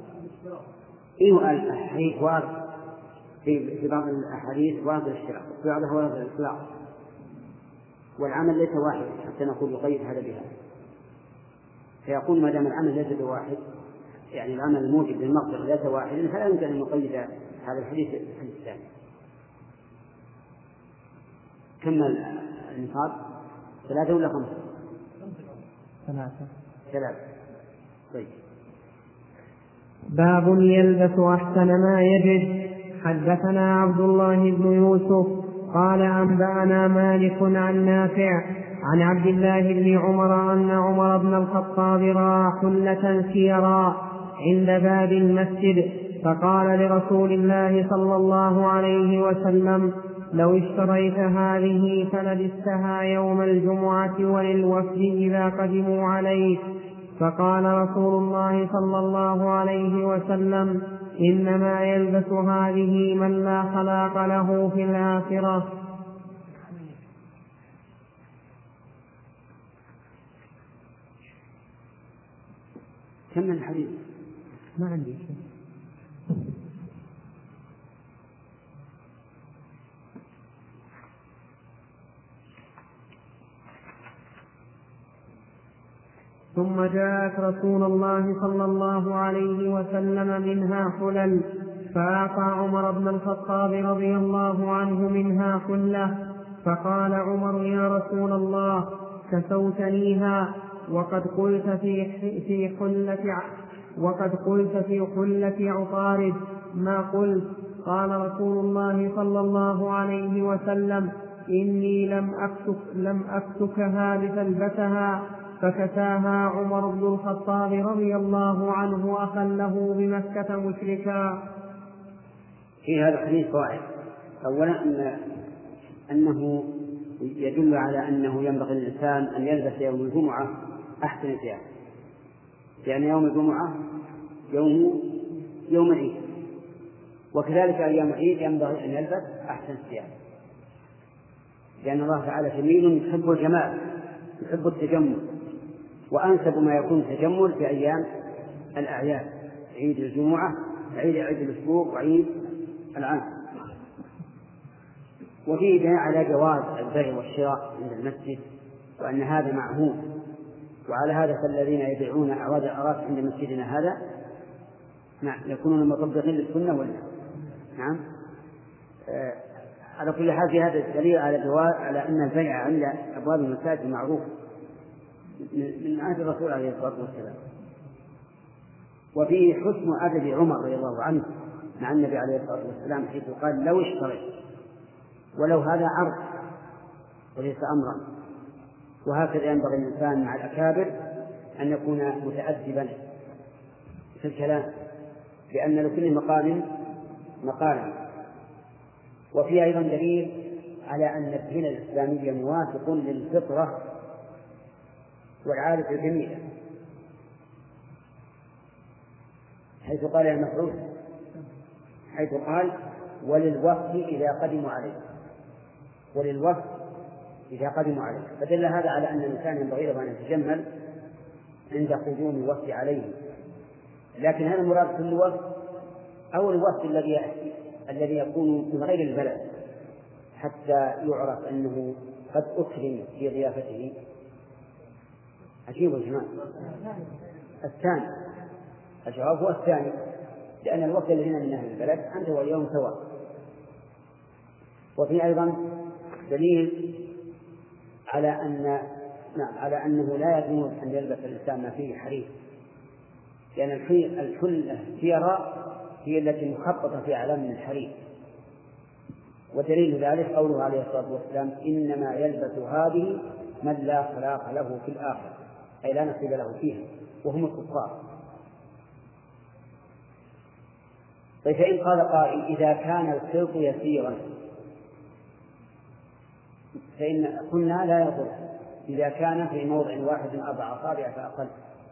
الحديث وارد في بعض الأحاديث وارد الاشتراك، في بعضها وارد الإطلاق، والعمل ليس واحد حتى نقول يقيد هذا بهذا، فيقول ما دام العمل ليس بواحد، يعني العمل الموجب للمغفرة ليس واحدا، فلا يمكن أن نقيد هذا الحديث بالحديث الثاني. كم النصاب؟ 3 ولا 5؟ 3. طيب. باب يلبس أحسن ما يجد. حدثنا عبد الله بن يوسف قال أنبأنا مالك عن نافع عن عبد الله بن عمر أن عمر بن الخطاب رأى حلة سيرا عند باب المسجد، فقال لرسول الله صلى الله عليه وسلم: لو اشتريت هذه فلبستها يوم الجمعة وللوفد إذا قدموا عليك. فقال رسول الله صلى الله عليه وسلم: إنما يلبس هذه من لا خلاق له في الآخرة. كم الحديث؟ ما عندي شيء. ثم جاءت رسول الله صلى الله عليه وسلم منها حلل، فأعطى عمر بن الخطاب رضي الله عنه منها حلة، فقال عمر: يا رسول الله، كسوتنيها وقد قلت في حلة عطارد ما قلت. قال رسول الله صلى الله عليه وسلم: إني لم أكسكها لتلبسها. فكساها عمر بن الخطاب رضي الله عنه أخله بمكة مشركا. في هذا الحديث فوائد. أولا أنه يدل على أنه ينبغي للإنسان أن يلبس يوم الجمعة أحسن ثياب، لأن يوم الجمعة يوم العيد، وكذلك أيام العيد ينبغي أن يلبس أحسن ثياب، لأن الله تعالى جميل يحب الجمال، يحب التجمل، وأنسب ما يكون التجمل في أيام الأعياد: عيد الجمعة، عيد الأسبوع، وعيد العام. وفيه دليل على جواز البيع والشراء عند المسجد، وأن هذا معهود، وعلى هذا فالذين يبيعون أعراض الأراضي عند مسجدنا هذا يكونون مطبقين للسنة ولا نعم. على كل حال في هذا الدليل على أن البيع عند أبواب المساجد معروف من عهد الرسول عليه الصلاة والسلام. وفيه حسن أدب عمر رضي الله عنه مع النبي عليه الصلاة والسلام حيث قال لو اشتريت، ولو هذا عرض وليس أمرا. وهكذا ينبغي الإنسان مع الأكابر أن يكون متأدبا في الكلام، لأن لكل مقام مقالا. وفيه أيضا دليل على أن الدين الإسلامي موافق للفطرة والعادة الجميلة، حيث قال يا مسعود حيث قال وللوفد إذا قدموا عليه، وللوفد إذا قدموا عليه، فدل هذا على أن الإنسان ينبغي له أن يتجمل عند قدوم الوفد عليه. لكن هل المراد كل وفد أو الوفد الذي يكون من غير البلد حتى يعرف أنه قد أكرم في ضيافته؟ عجيب يا جماعة. الثاني، الجواب هو الثاني، لأن الوفد الذين من أهل البلد أنت واليوم سواء. وفي أيضا دليل على أنه لا يجوز أن يلبس الإنسان ما فيه حرير، لأن الحلة السيراء هي التي مخططة في أعلام من الحرير. ودليل ذلك قوله عليه الصلاة والسلام إنما يلبس هذه من لا خلاق له في الآخرة، أي لا نصيب له فيها، وهم الكفار. طيب فإن قال قائل إذا كان الخلط يسيرا فإن قلنا لا يضر إذا كان في موضع واحد 4 أصابع فأقل،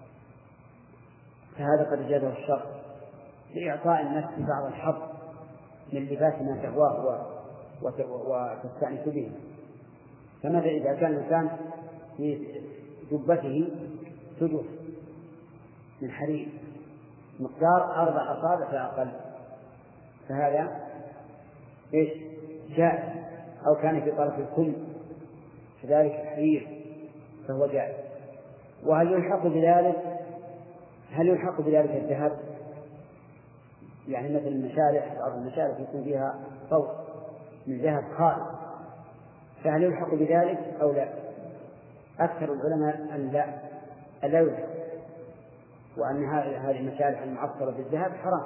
فهذا قد جازه الشرع لإعطاء النفس بعض الحظ من لباس ما تهواه وتستأنس به. فماذا إذا كان الإنسان في جبته سدس من حرير مقدار 4 أصابع فأقل، فهذا إيش جائز. أو كان في طرف الكم كذلك حرير فهو جائز. وهل يلحق بذلك الذهب؟ يعني مثل المشارح، بعض المشارح يكون فيها صوت من ذهب خالص، فهل يلحق بذلك أو لا؟ أكثر العلماء أن لا يلحق، وأن هذه المشارح المعصرة بالذهب حرام،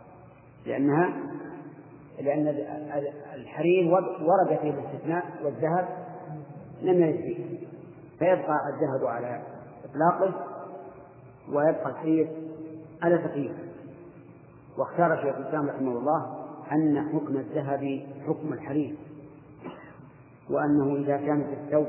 لأن الحرير ورد فيه الاستثناء والذهب لم يرد فيه، فيبقى الذهب على إطلاقه ويبقى الحرير على تقييده. واختار شيخ الإسلام رحمه الله أن حكم الذهب حكم الحرير، وأنه إذا كان في الثوب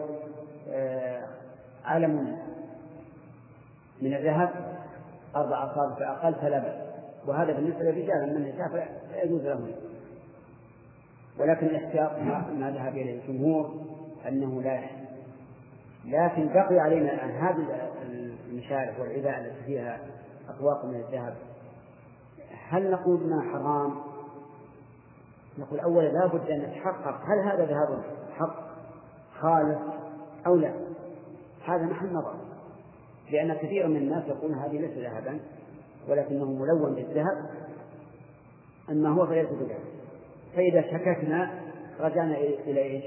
علم من الذهب 4 أصابع فأقل فلا بأس. وهذا بالنسبة للرجال، أما النساء لا يجوز لهم. ولكن الاحتياط ما ذهب إليه الجمهور أنه لا يحل. لكن بقي علينا أن هذه المشارف والعباء التي فيها أطواق من الذهب هل نقول انها حرام؟ نقول أولا لا بد أن نتحقق هل هذا ذهب حق خالص أو لا. هذا محل نظر، لأن كثيرا من الناس يقول هذه ليس ذهبا ولكنه ملون بالذهب، أما هو فليس بذهب. فإذا شككنا رجعنا إلى إيش؟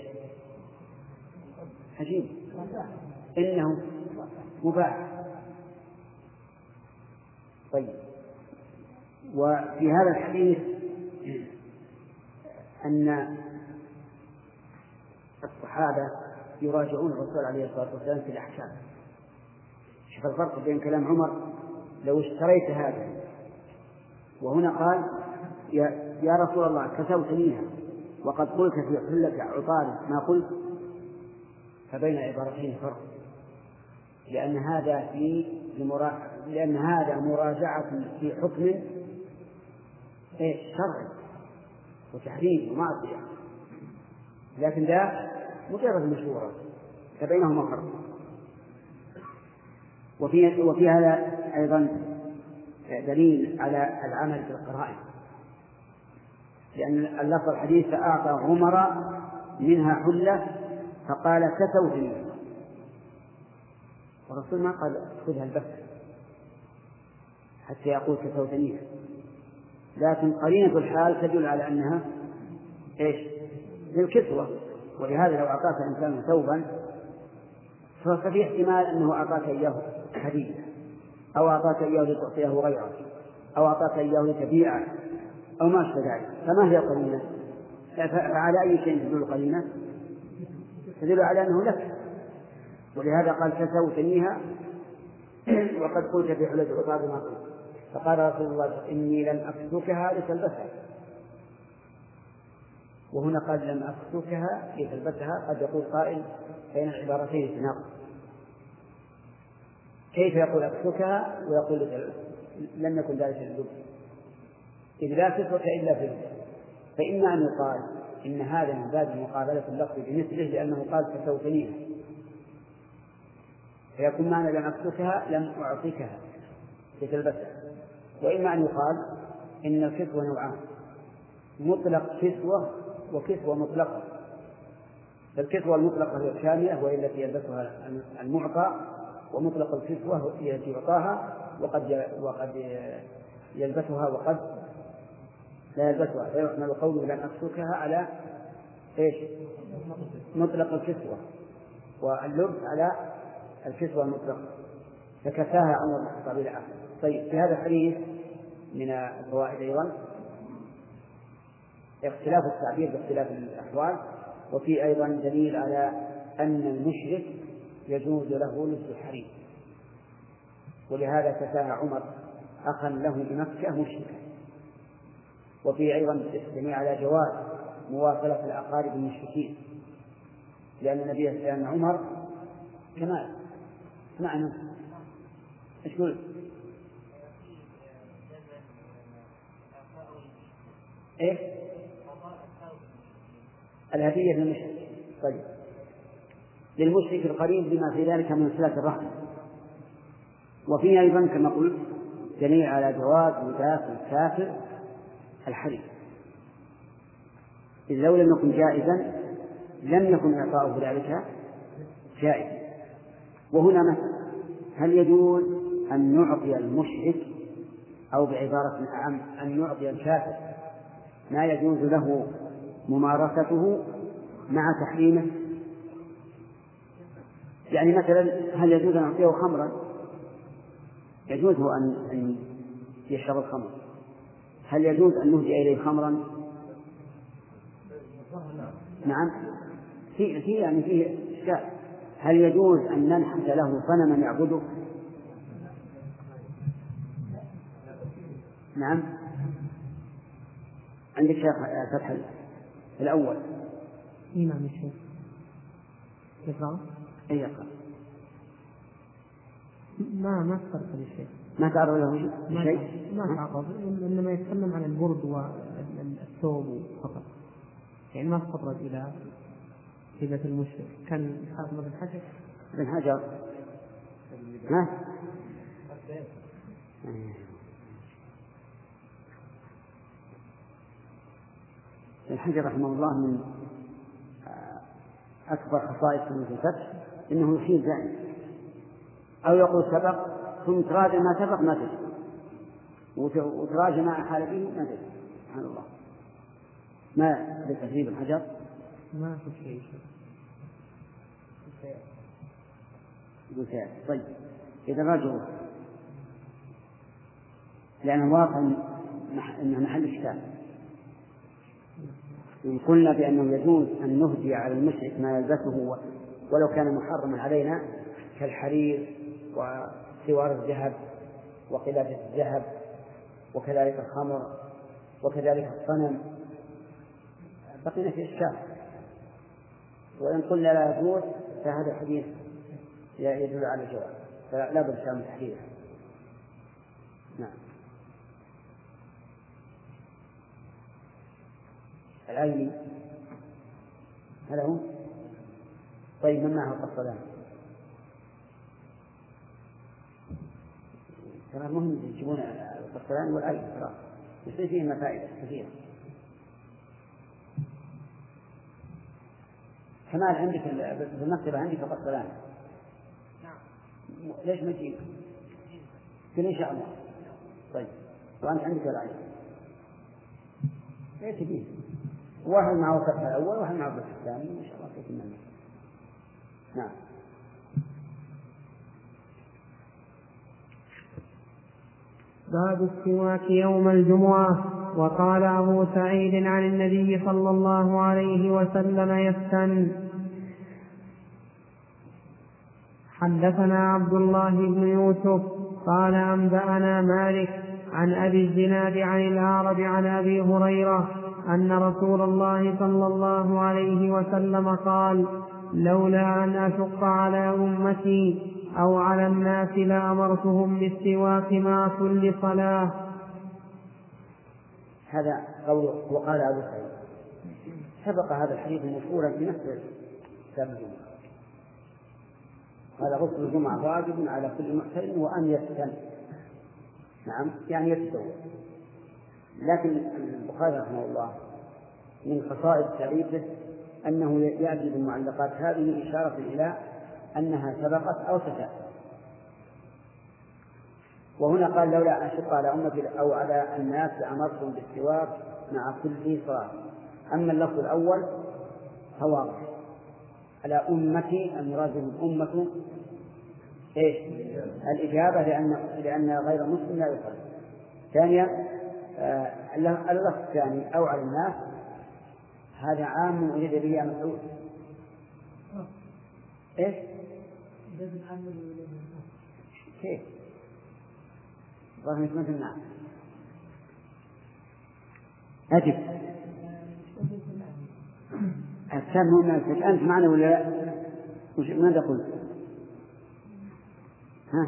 عجيب، إنه مباح. طيب، وفي هذا الحديث أن الصحابة يراجعون الرسول عليه الصلاة والسلام في الأحكام. شوف الفرق بين كلام عمر لو اشتريت هذا، وهنا قال يا رسول الله كسوتنيها وقد قلت في حلة عطارد ما قلت، فبين العبارتين فرق، لأن هذا مراجعة في حكم شرعي وتحريم ومعصية، لكن ذا مجرد مشورة، فبينهما فرق. وفي هذا أيضا دليل على العمل بالقرائن، لأن اللفظ الحديث فأعطى عمر منها حلة فقال كسوتني، والرسول ما قال خذها البتة حتى يقول كسوتنيها، لكن قرينة الحال تدل على أنها للكسوة. ولهذا لو أعطاك إنسان ثوبا ففي احتمال أنه أعطاك إياه هدية أو أعطاك إياه لتعطيه غيره، أو أعطاك إياه لتبيعه أو ما أشبه ذلك، فما هي القرينة؟ فعلى أي شيء تدل القرينة؟ تدل على أنه لك، ولهذا قال كسوتنيها وقد قلت في حلة عقاب ما قلت. فقال رسول الله إني لم أكسوكها لتلبسها، وهنا قال لم أكسوكها لتلبسها. قد يقول قائل بين العبارتين تناقض، كيف يقول أكسوكها ويقول لم يكن ذلك اللبس؟ إذ لا كسوة إلا في اللبس، فإما أن يقال إن هذا من باب مقابلة اللفظ بمثله لأنه قال كسوتنيها، فيكون معنى لم أكسوكها لم أعطيكها لتلبسها. وإما أن يقال إن الكسوة نوعان، مطلق كسوة وكسوة مطلقة. فالكسوة المطلقة هي الكاملة وهي التي يلبسها المعطى، ومطلق الكسوة هي التي يعطاها وقد يلبسها وقد لا يلبسها. فيحمل قوله لم أكسوكها على إيش؟ مطلق الكسوة، واللبس على الكسوة المطلقة، فكساها عمر بن الخطاب إلى آخره. طيب، في هذا الحديث من الفوائد أيضا اختلاف التعبير باختلاف الأحوال، وفي أيضا دليل على أن المشرك يجوز له لبس الحرير، ولهذا كساها عمر أخا له بمكة مشركا. وفيه أيضا دليل على جواز مواصلة الأقارب المشركين، لأن عمر كمال معنى إيش يقول؟ إيه؟ الهدية للمشرك. طيب، للمشرك القريب بما في ذلك من صلة الرحم. وفيه أيضا كما قلت دليل على جواز لباس الكافر الحرير، إذ لو لم يكن جائزا لم يكن إعطاؤه ذلك جائزا. وهنا مثلا هل يجوز أن نعطي المشرك، أو بعبارة أعم أن نعطي الكافر ما يجوز له ممارسته مع تحريمه؟ يعني مثلا هل يجوز أن نعطيه خمرا؟ يجوز أن يشرب الخمر. هل يجوز أن نهدي إليه خمرا؟ نعم، فيه إشكال. هل يجوز أن ننحت له صنما يعبده؟ نعم. عندك شيخ فتح الأول. نعم الشيخ يقرأ؟ أي يقرأ. ما تفرق للشيخ، ما تعرض له شيء؟ ما تعرض، إنما يتكلم عن البرد والثوب فقط، يعني ما تطرد إلى هبة المشرك. كان حافظ بن حجر ها؟ ابن حجر رحمه الله من أكبر خصائص في الفتح إنه يحيل دائما، أو يقول سبق ثم تراجع ما سبق ما تدري، وتراجع ما أحال به ما تدري. سبحان الله. ما لتهذيب الحجر ما في شيء. طيب، إذا راجعوا لأن الواقع أنه محل إشكال. إن قلنا بأنه يجوز أن نهدي على المشرك ما يلبسه ولو كان محرما علينا كالحرير وسوار الذهب وقلادة الذهب وكذلك الخمر وكذلك الصنم، بقينا في إشكال. وإن قلنا لا يجوز فهذا الحديث يدل على الجواز، فلا بد من تحريره. نعم. العلمي هذا هو. طيب، من معه القصدان؟ ترى المهم يجيبون القصدان والعلم، ترى يصير فيه فائدة كثيرة. كمال عندك في المكتبة عندك القصدان؟ نعم. ليش ما تجيب؟ قل إن شاء الله. طيب، وأنت عندك العلم ليش تجيب؟ واحد معه الفتح الأول وواحد معه الفتح الثاني، ما شاء الله كيف منه. نعم. باب السواك يوم الجمعة. وقال أبو سعيد عن النبي صلى الله عليه وسلم يستن. حدثنا عبد الله بن يوسف قال أنبأنا مالك عن أبي الزناد عن الأعرج عن أبي هريرة أن رسول الله صلى الله عليه وسلم قال: لولا أن أشق على أمتي أو على الناس لأمرتهم بالسواك مع كل صلاة. هذا قوله. وقال أبو سعيد سبق هذا الحديث مشهورا في نفس كتاب الجمعة. قال: غسل الجمعة واجب على كل محترم وأن يستن. نعم، يعني يتسوى. لكن البخاري رحمه الله من خصائص تعريفه أنه يأتي بالمعلقات هذه إشارة إلى أنها سبقت أو ستأتي. وهنا قال: لولا أن أشق على أمتي أو على الناس لأمرتهم بالسواك مع كل صلاة. أما اللفظ الأول فواضح. على أمتي المراد بالأمة إيش؟ الإجابة، لأن غير مسلم لا يصلي. ثانيا اللفظ الثاني أو على الناس هذا عام أريد به يا مسعود. إيش؟ كيف؟ ظاهر مثل الناس. أجب. السلام الناس. أنت معنا ولا لا؟ ماذا قلت؟ ها؟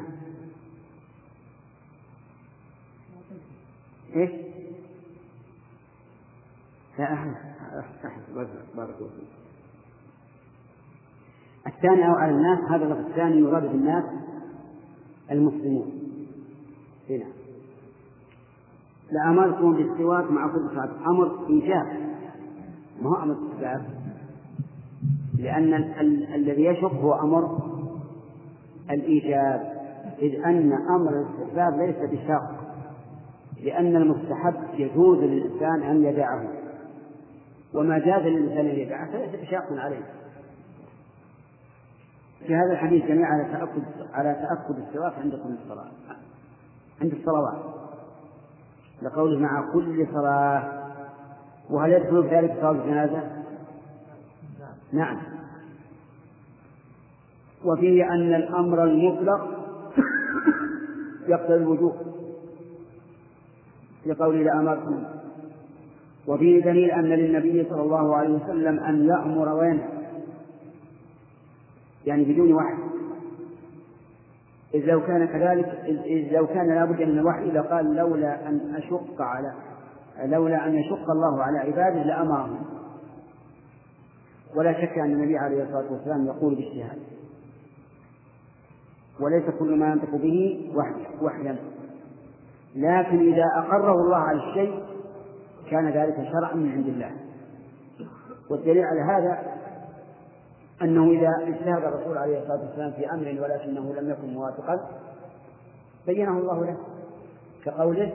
إيش؟ لا أحد. بارك الله فيك. الثاني أو على الناس، هذا اللفظ الثاني يراد بالناس المسلمون. هنا لأمركم بالسواك مع كل صلاة. أمر إيجاب، ما هو أمر استحباب، لأن الذي يشق هو أمر الإيجاب، إذ أن أمر الاستحباب ليس بشاق، لأن المستحب يجوز للإنسان أن يدعه، وما جاز للإنسان أن يدعه فليس بشاق عليه. في هذا الحديث جميع على تأكد السواك عند كل صلاة، عند الصلوات، لقوله مع كل صلاة. وهل يدخل في ذلك صلاة الجنازة؟ نعم. وفيه أن الأمر المطلق يقتضي الوجوب لقوله لأمركم. وفيه دليل أن للنبي صلى الله عليه وسلم أن يأمر وينهى، يعني بدون وحي. إذ لو كان كذلك، إذ لو كان لابد من الوحي لقال لولا أن يشق الله على عباده لأمرهم. ولا شك أن النبي عليه الصلاة والسلام يقول باجتهاد، وليس كل ما ينطق به وحيا، لكن إذا أقره الله على الشيء كان ذلك شرعا من عند الله. والدليل على هذا أنه إذا اجتهد الرسول عليه الصلاة والسلام في أمر ولكنه لم يكن موافقا بينه الله له، كقوله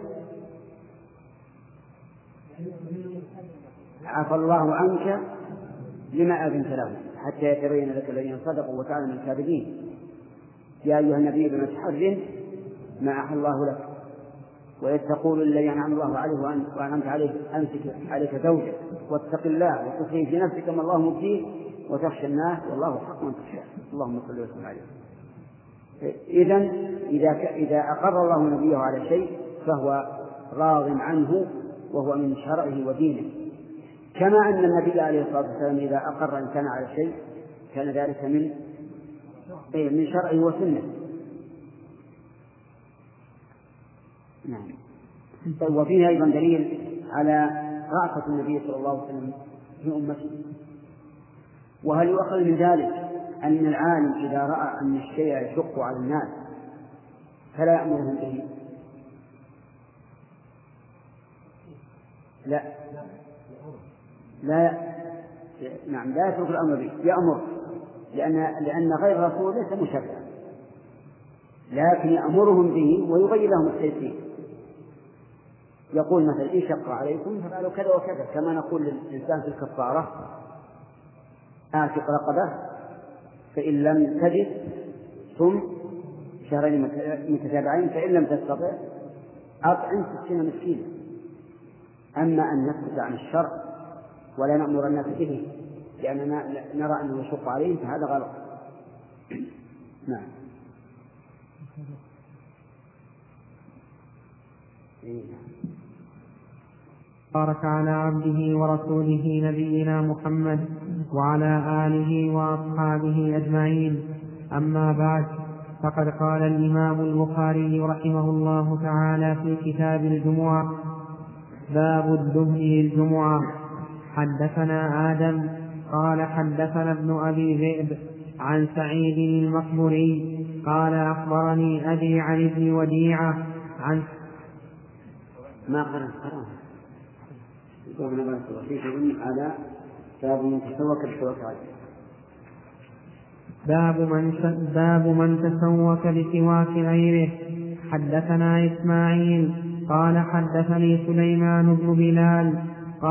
عفى الله عنك لما أذنت له حتى يتبين لك الذين صدقوا وتعلم الكاذبين. يا أيها النبي بما تحرم ما أحل الله لك، وإذ تقول الذي أنعم الله عليه وأنعمت عليه أمسك عليك زوجك واتق الله وتخفي في نفسك ما الله مبديه وتخشى الناس والله حق من تخشاه. اللهم صل وسلم عليه. إذن إذا أقر الله نبيه على شيء فهو راض عنه وهو من شرعه ودينه، كما أن النبي عليه الصلاة والسلام إذا أقر إنسان على شيء كان ذلك من شرعه وسنه. نعم. وفيه أيضا دليل على رأفة النبي صلى الله عليه وسلم في أمته. وهل يؤخذ من ذلك أن العالم إذا رأى أن الشيء يشق على الناس فلا يأمرهم به؟ لا نعم، لا يترك الأمر به، يأمر، لأن غير الرسول ليس مشرعا، لكن يأمرهم به ويبين لهم التيسير. يقول مثلا إن شق عليكم ففعلوا كذا وكذا، كما نقول للإنسان في الكفارة أعتق رقبة فإن لم تجد ثم شهرين متتابعين، فإن لم تستطع أطعم 60 مسكينا. أما أن نسكت عن الشرع ولا نأمر الناس به لأننا نرى أنه يشق عليهم فهذا غلط. نعم. بارك على عبده ورسوله نبينا محمد وعلى آله وأصحابه أجمعين. أما بعد، فقد قال الإمام البخاري رحمه الله تعالى في كتاب الجمعة: باب الدهن للجمعة. حدثنا آدم قال حدثنا ابن أبي ذئب عن سعيد المقبري قال أخبرني أبي عن ابن وديعة عن ما قرأ على باب من تسوك بسواك غيره. باب من تسوك بسواك غيره. حدثنا إسماعيل قال حدثني سليمان بن بلال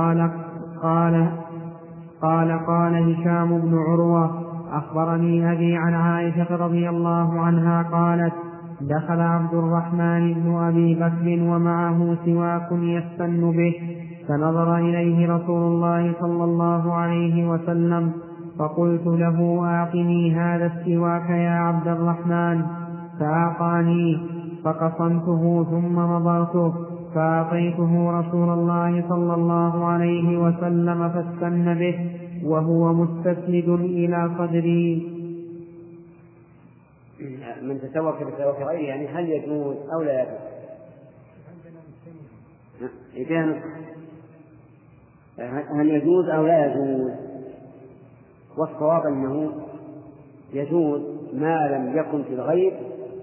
قال هشام بن عروة أخبرني أبي عن عائشة رضي الله عنها قالت: دخل عبد الرحمن بن أبي بكر ومعه سواك يستن به، فنظر إليه رسول الله صلى الله عليه وسلم، فقلت له: أعطني هذا السواك يا عبد الرحمن، فأعطاني، فقصمته ثم مضغته، فأعطيته رسول الله صلى الله عليه وسلم فاستن به وهو مستسند إلى صدري. من تسوك بسواك غيره يعني هل يجوز أو لا يجوز؟ هل يجوز أو لا يجوز؟ والصواب أنه يجوز ما لم يكن في الغير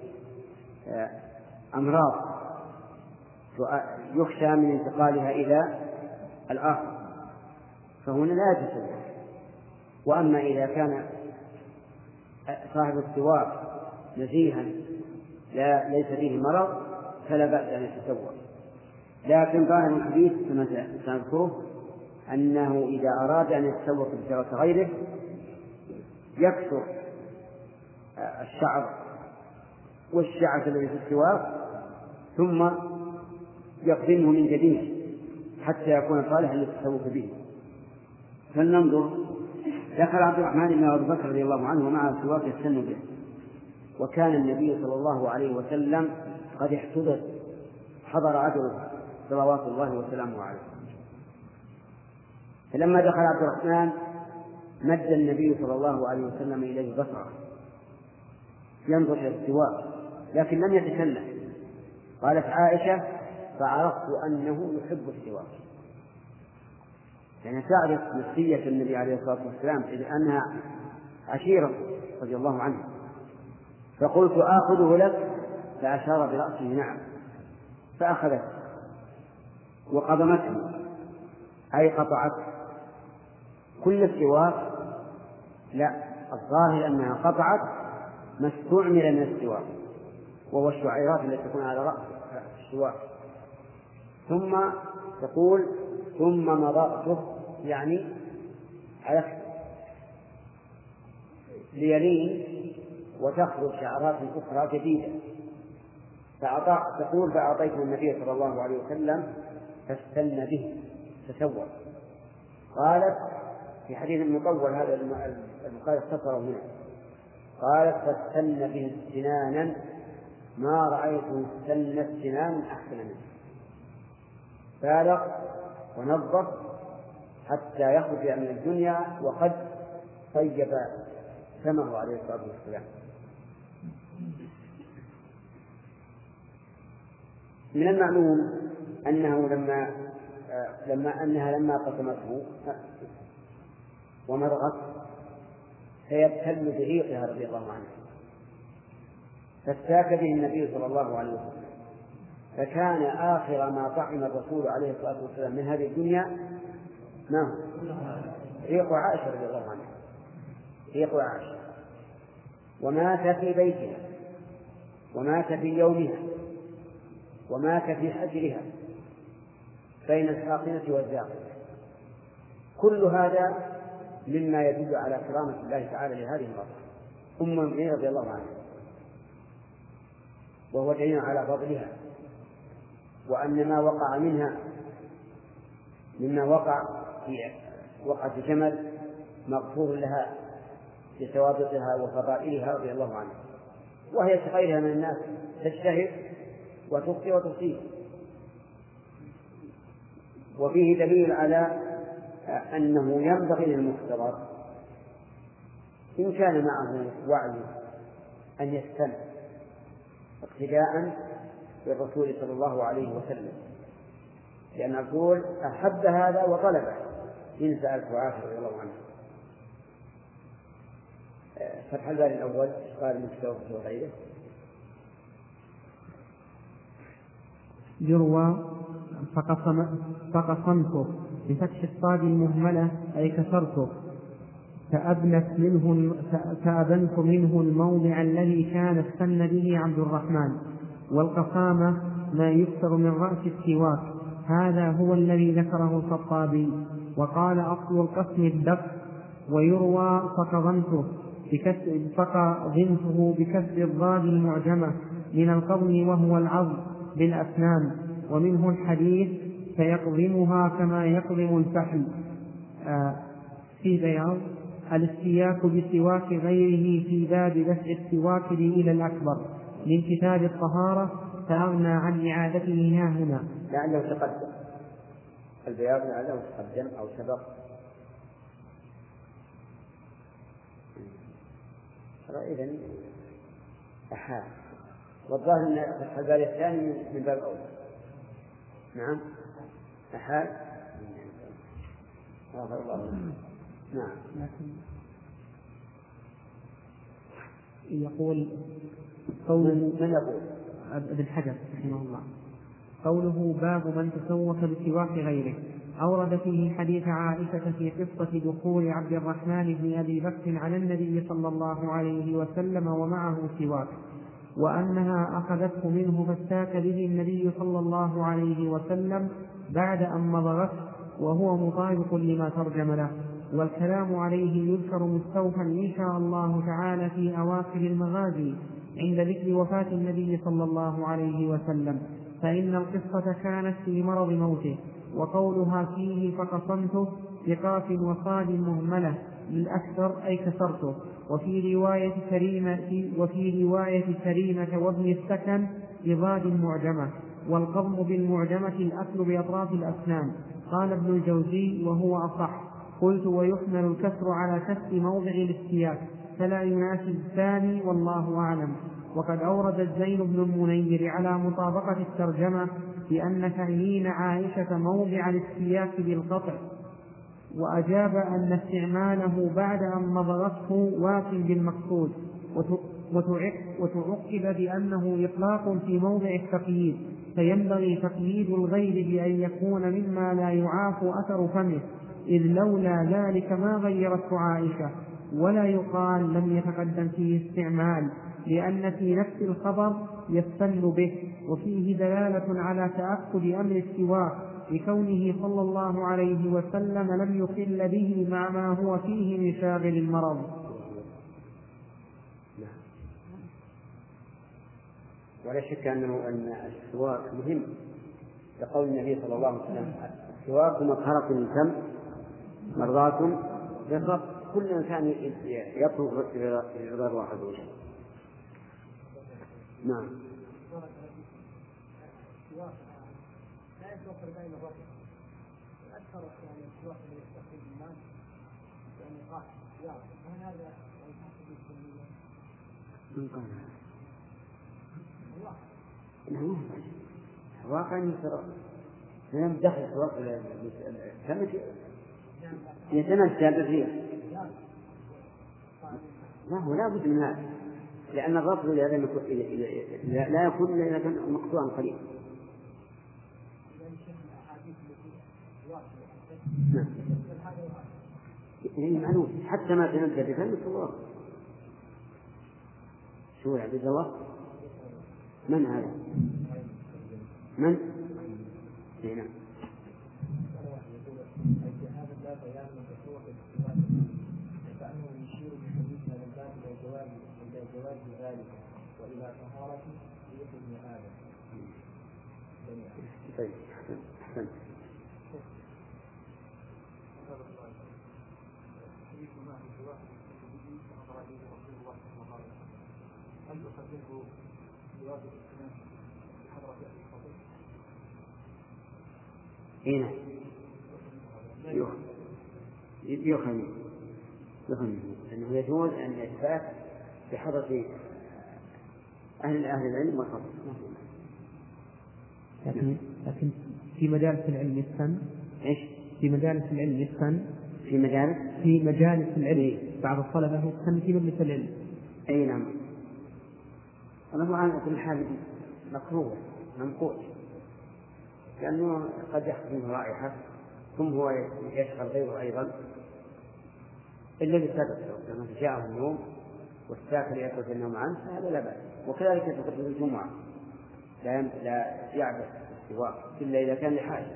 أمراض يخشى من انتقالها إلى الآخر، فهنا لا يجوز. وأما إذا كان صاحب السواك نزيها ليس فيه مرض فلا بأس أن يتسوق. لكن ظاهر الحديث كما سنذكره أنه إذا أراد أن يتسوق بسواك غيره يكسر الشعر والشعث الذي في السواك ثم يقدمه من جديد حتى يكون صالحا للتسوق به. فلننظر. دخل عبد الرحمن بن أبي بكر رضي الله عنه ومعه سواك يستن به، وكان النبي صلى الله عليه وسلم قد احتضر، حضر أجره صلوات الله وسلامه عليه. فلما دخل عبد الرحمن مد النبي صلى الله عليه وسلم إليه بصره ينظر إلى السواك لكن لم يتكلم. قالت عائشة: فعرفت أنه يحب السواك، يعني تعرف نفسية النبي عليه الصلاة والسلام إذ أنها عشيرة رضي الله عنه. فقلت: آخذه لك؟ فأشار برأسه: نعم. فأخذته وقضمته أي قطعت كل السواك. لا، الظاهر أنها قطعت ما استعمل من السواك وهو الشعيرات التي تكون على رأس السواك. ثم تقول: ثم مضغته، يعني على ليلين وتخرج شعرات أخرى جديدة. تقول: فأعطيته النبي صلى الله عليه وسلم فاستن به، تسوى. قالت في حديث مطول هذا البخاري اختصره هنا، قالت: فاستن به سنانا ما رأيته استنت سنان أحسن منه. بالغ ونظف حتى يخرج من الدنيا وقد طيب فمه عليه الصلاة والسلام. من المعلوم أنه لما قسمته ومرغت فيبتل بريقها رضي الله عنه، فاستاك به النبي صلى الله عليه وسلم. فكان آخر ما طعم الرسول عليه الصلاة والسلام من هذه الدنيا ما هو؟ ريق عائشة رضي الله عنها، ريق عائشة. ومات في بيتها، ومات في يومها، ومات في حجرها بين الحاقنة والزاقنة. كل هذا مما يدل على كرامة الله تعالى لهذه المرأة أم المؤمنين رضي الله عنها، وهو دليل على فضلها. وأن ما وقع منها مما وقع في وقعة جمل مغفور لها بسوابقها وفضائلها رضي الله عنها، وهي كغيرها من الناس تجتهد وتخطئ وتصيب. وفيه دليل على أنه ينبغي للمختبر إن كان معه وعي أن يستمع اقتداء بالرسول صلى الله عليه وسلم، لأن الرسول أحب هذا وطلبه إن سألته عائشة رضي الله عنه. فتح الباب الأول قال المستوى وغيره. يروى فقصمته بفتح الصاد المهملة أي كسرته، فأبنت منه الموضع الذي كان استن به عبد الرحمن. والقصامة ما يكسر من رأس السواك، هذا هو الذي ذكره الخطابي. وقال أصل القسم الدق. ويروى فقضمته بكسر الضاد المعجمة من القضم وهو العض بالأسنان. ومنه الحديث فيقضمها كما يقضم الفحل. في بياض الاستياك بسواك غيره في باب دفع السواك إلى الأكبر من كتاب الطهارة، فأغنى عن إعادته ها هنا. لعله تقدم البياض، لعله تقدم أو سبق. إذن أحال، والظاهر أن فتح الباب الثاني من باب أول. نعم أحال. نعم. يقول قوله من يقول؟ ابن حجر رحمه الله. قوله باب من تسوق بسواك غيره، أورد فيه حديث عائشة في قصة دخول عبد الرحمن بن أبي بكر على النبي صلى الله عليه وسلم ومعه سواك، وأنها أخذته منه فاستاك به النبي صلى الله عليه وسلم بعد أن مضغته، وهو مطابق لما ترجم له. والكلام عليه يذكر مستوفا إن شاء الله تعالى في أواخر المغازي عند ذكر وفاة النبي صلى الله عليه وسلم، فإن القصة كانت في مرض موته. وقولها فيه فقصمته بقاف وصاد مهملة للأكثر أي كسرته. وفي رواية كريمة وابن السكن بضاد معجمة. والقضم بالمعجمة الأكل بأطراف الأسنان. قال ابن الجوزي وهو أصح. قلت ويحمل الكسر على كسر موضع الاستياك، فلا يناسب الثاني والله أعلم. وقد أورد الزين بن المنير على مطابقة الترجمة بأن تعيين عائشة موضع الاستياك بالقطع، وأجاب أن استعماله بعد أن مضغته واف بالمقصود، وتعقب بأنه إطلاق في موضع التقييد، فينبغي تقييد الغير بأن يكون مما لا يعاف أثر فمه، إذ لولا ذلك ما غيرته عائشة. ولا يقال لم يتقدم فيه استعمال، لأن في نفس الخبر يستن به، وفيه دلالة على تأكد أمر السواك لكونه صلى الله عليه وسلم لم يخل به مع ما هو فيه من شاغل المرض. ولا شك أن السواك مهم، لقول النبي صلى الله عليه وسلم السواك مطهرة للفم مرضاة للرب. كل إنسان يطلب رضا الله عز وجل. نعم. لا يتوفر بين الرجل أكثر يعني السواك اللي يستخدم الناس يعني قاعد هل هذا يحسب السنية؟ من قال نعم واقع يسرى لم دخل السواك كم يتمثل بالريح. لا هو لا بد من هذا، لأن الرفض لا يكون إلا إذا كان مقطوعا قليلا. نعم. يعني معلوم حتى ما تنزل بفم الله. شو عبد الله؟ من هذا؟ من؟ نعم. هذا الباب بيان مشروع الاستواء، كأنه يشير بحديث هذا الباب إلى جواز ذلك وإلى طهارة بيد ابن آدم. طيب أحسن. هل يقدمه جواب الاستئناس بحضرة أهل الفضل؟ هنا يخمن أنه يجوز أن يثبت بحضرة أهل العلم والفضل. لكن في مجالس العلم يسكن. إيش؟ في مجالس العلم يسكن. في مجالس العلم بعض الطلبة يسكن في مجلس العلم. أي نعم. الله على كل حال مكروه ممقوت، لأنه قد يحصل منه رائحة ثم هو يشغل غيره أيضا إلا للسبب لما جاءه النوم والساكن يأكل النوم عنه هذا لا بأس. وكذلك في خطبة الجمعة لا يعبث السواك إلا إذا كان لحاجة.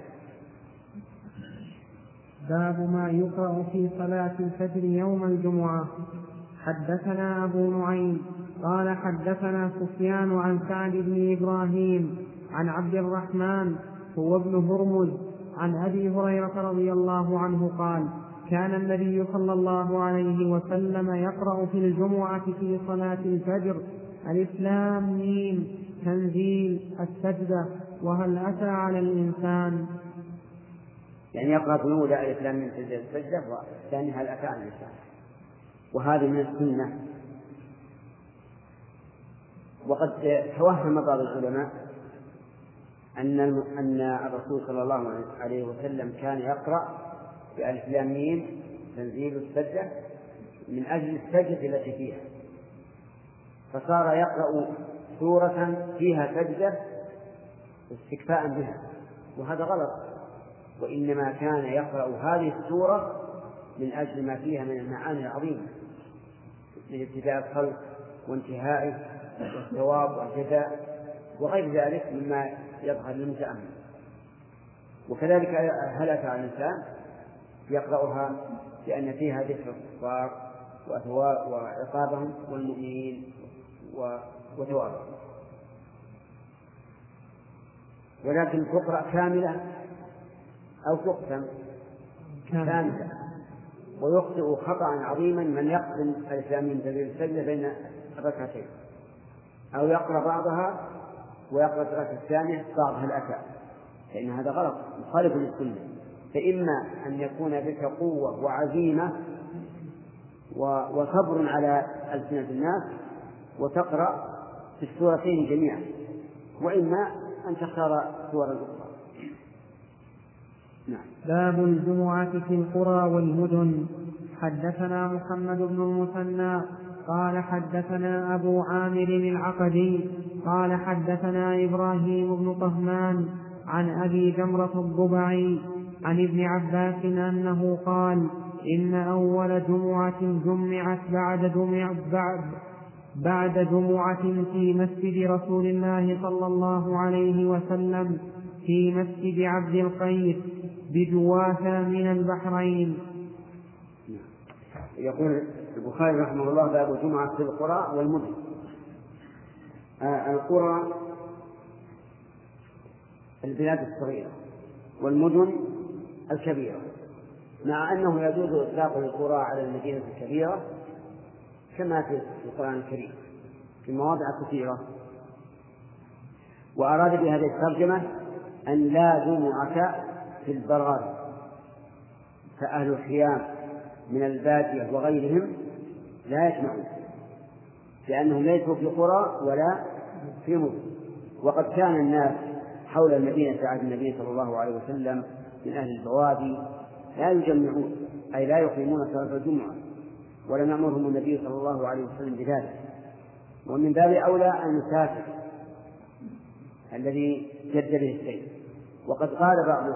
باب ما يقرأ في صلاة الفجر يوم الجمعة. حدثنا أبو نعيم قال حدثنا سفيان عن سعد بن إبراهيم عن عبد الرحمن هو ابن هرمز عن أبي هريرة رضي الله عنه قال كان النبي صلى الله عليه وسلم يقرأ في الجمعة في صلاة الفجر ألف لام ميم تنزيل السجدة وهل أتى على الإنسان. يعني يقرأ في الأولى ألف لام ميم تنزيل السجدة والثاني هل أتى على الإنسان، وهذه من السنة. وقد توهم بعض العلماء أن الرسول صلى الله عليه وسلم كان يقرأ بألف لام ميم تنزيل السجدة من أجل السجدة التي فيها، فصار يقرأ سورة فيها سجدة استكفاء بها، وهذا غلط. وإنما كان يقرأ هذه السورة من أجل ما فيها من المعاني العظيمة من ابتداء الخلق وانتهائه والثواب والجزاء وغير ذلك مما يظهر للمتأمل. وكذلك هل أتى على الإنسان يقرأها لأن فيها ذكر الكفار وعقابهم والمؤمنين وثوابهم، ولكن تقرأ كاملة أو تقسم كاملة. ويخطئ خطأ عظيما من يقسم الإسلام من تنزيل السجدة بين الركعتين، أو يقرأ بعضها ويقرأ الركعة الثانية بعضها الأتى، فإن هذا غلط مخالف للسنة. فإما أن يكون بك قوة وعزيمة وصبر على ألسنة الناس وتقرأ في السورتين جميعا، وإما أن تختار سورة أخرى. نعم. باب الجمعة في القرى والمدن. حدثنا محمد بن المثنى قال حدثنا أبو عامر العقدي قال حدثنا إبراهيم بن طهمان عن أبي جمرة الضبعي عن ابن عباس أنه قال إن أول جمعة جمعت بعد جمعة في مسجد رسول الله صلى الله عليه وسلم في مسجد عبد القيس بجواثة من البحرين. يقول البخاري رحمه الله باب الجمعة في القرى والمدن. القرى البلاد الصغيرة والمدن الكبيرة، مع أنه يجوز إطلاق القرى على المدينة الكبيرة كما في القرآن الكريم في مواضع كثيرة. وأراد بهذه الترجمة أن لا جمعة في البراري، فأهل الخيام من البادية وغيرهم لا يجمعون لأنهم ليسوا في قرى ولا في مدن. وقد كان الناس حول المدينة في عهد النبي صلى الله عليه وسلم من أهل البوادي لا يجمعون، أي لا يقيمون صلاة الجمعة، ولم يأمرهم النبي صلى الله عليه وسلم بذلك. ومن باب أولى المسافر الذي جد به السير. وقد قال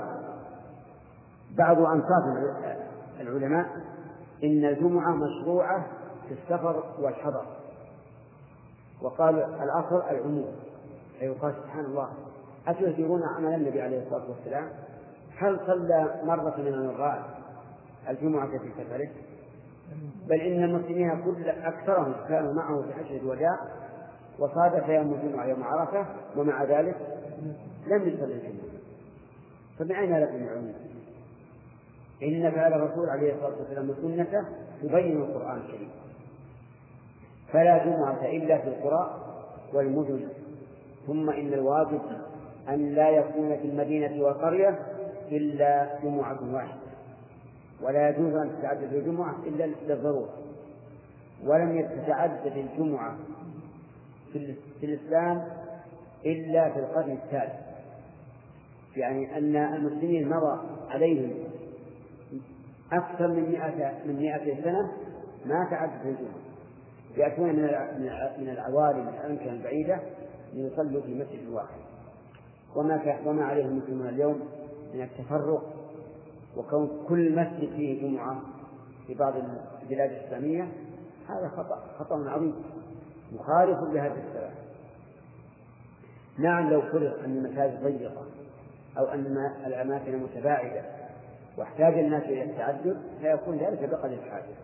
بعض أنصاف العلماء إن الجمعة مشروعة في السفر والحضر، وقال الأصل العموم. أي قال سبحان الله أتهدرون عمل النبي عليه الصلاة والسلام؟ هل صلى مرة من المرات الجمعة في سفره؟ بل إن المسلمين أكثرهم كانوا معه في حجة الوداع وصادف يوم الجمعة يوم عرفة، ومع ذلك لم يصلي الجمعة، فمن أين لكم العلم؟ إن فعل الرسول عليه الصلاة والسلام وسنته تبين القرآن الكريم، فلا جمعة إلا في القرى والمدن. ثم إن الواجب أن لا يكون في المدينة والقرية إلا جمعة واحدة، ولا يجوز أن تتعدد الجمعة إلا للضرورة. ولم تتعدد الجمعة في الإسلام إلا في القرن الثالث، يعني أن المسلمين مضى عليهم أكثر من 200 سنة ما تعدد الجمعة، يأتون من العوالم الأمكنة البعيدة ليصلوا في مسجد واحد. وما عليه المسلمون اليوم من التفرق، وكون كل مسجد فيه جمعة في بعض البلاد الإسلامية، هذا خطأ عظيم مخالف لهذا السلام. نعم، لو فرض أن المساجد ضيقة أو أن الأماكن متباعدة واحتاج الناس إلى التعدد فيكون ذلك بقدر الحاجة.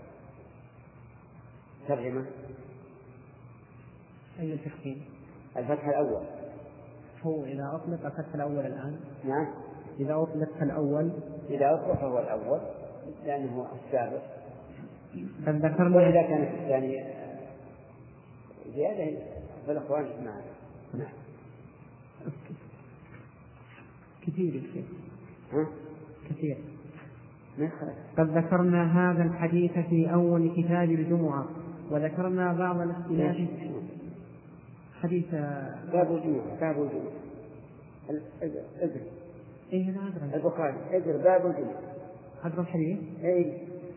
ترجمة أي التحكيم؟ الفتح الأول. هو إذا أطلق الفتح الأول الآن؟ نعم، إذا أطلق الأول، إذا أطلق فهو الأول لأنه السابق. ذكرنا وإذا كانت الثانية زيادة فالأخوان معنا. نعم كثير الشيء. كثير. قد ذكرنا هذا الحديث في أول كتاب الجمعة، وذكرنا بعض الاختلاف. حديث باب الجمعة، باب الجمعة اجر. إيه أنا أدري. البخاري اجر باب الجمعة. هذا الحديث. إيه.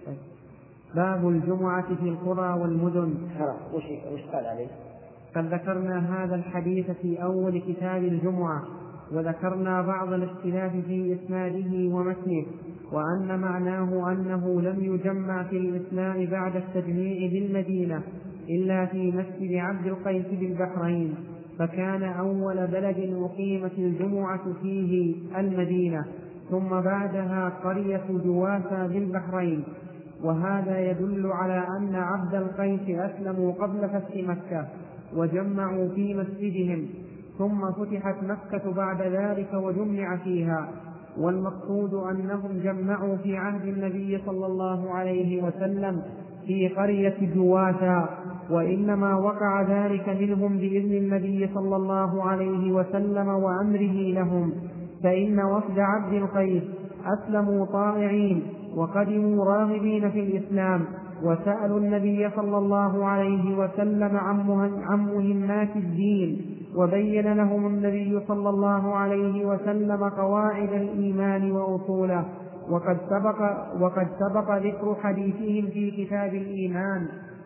باب الجمعة في القرى والمدن. وش قال عليه؟ قد ذكرنا هذا الحديث في أول كتاب الجمعة، وذكرنا بعض الاختلاف في إسناده ومتنه، وأن معناه أنه لم يجمع في الإسلام بعد التجميع بالمدينة إلا في مسجد عبد القيس بالبحرين، فكان أول بلد أقيمت الجمعة فيه المدينة، ثم بعدها قرية جواسة بالبحرين. وهذا يدل على أن عبد القيس أسلموا قبل فتح مكة وجمعوا في مسجدهم، ثم فتحت مكة بعد ذلك وجمع فيها. والمقصود أنهم جمعوا في عهد النبي صلى الله عليه وسلم في قرية جواسة، وإنما وقع ذلك منهم بإذن النبي صلى الله عليه وسلم وأمره لهم، فإن وفد عبد القيس أسلموا طائعين وقدموا راغبين في الإسلام، وسألوا النبي صلى الله عليه وسلم عن مهمات الدين، وبين لهم النبي صلى الله عليه وسلم قواعد الإيمان وأصوله. وقد سبق ذكر حديثهم في كتاب الإيمان،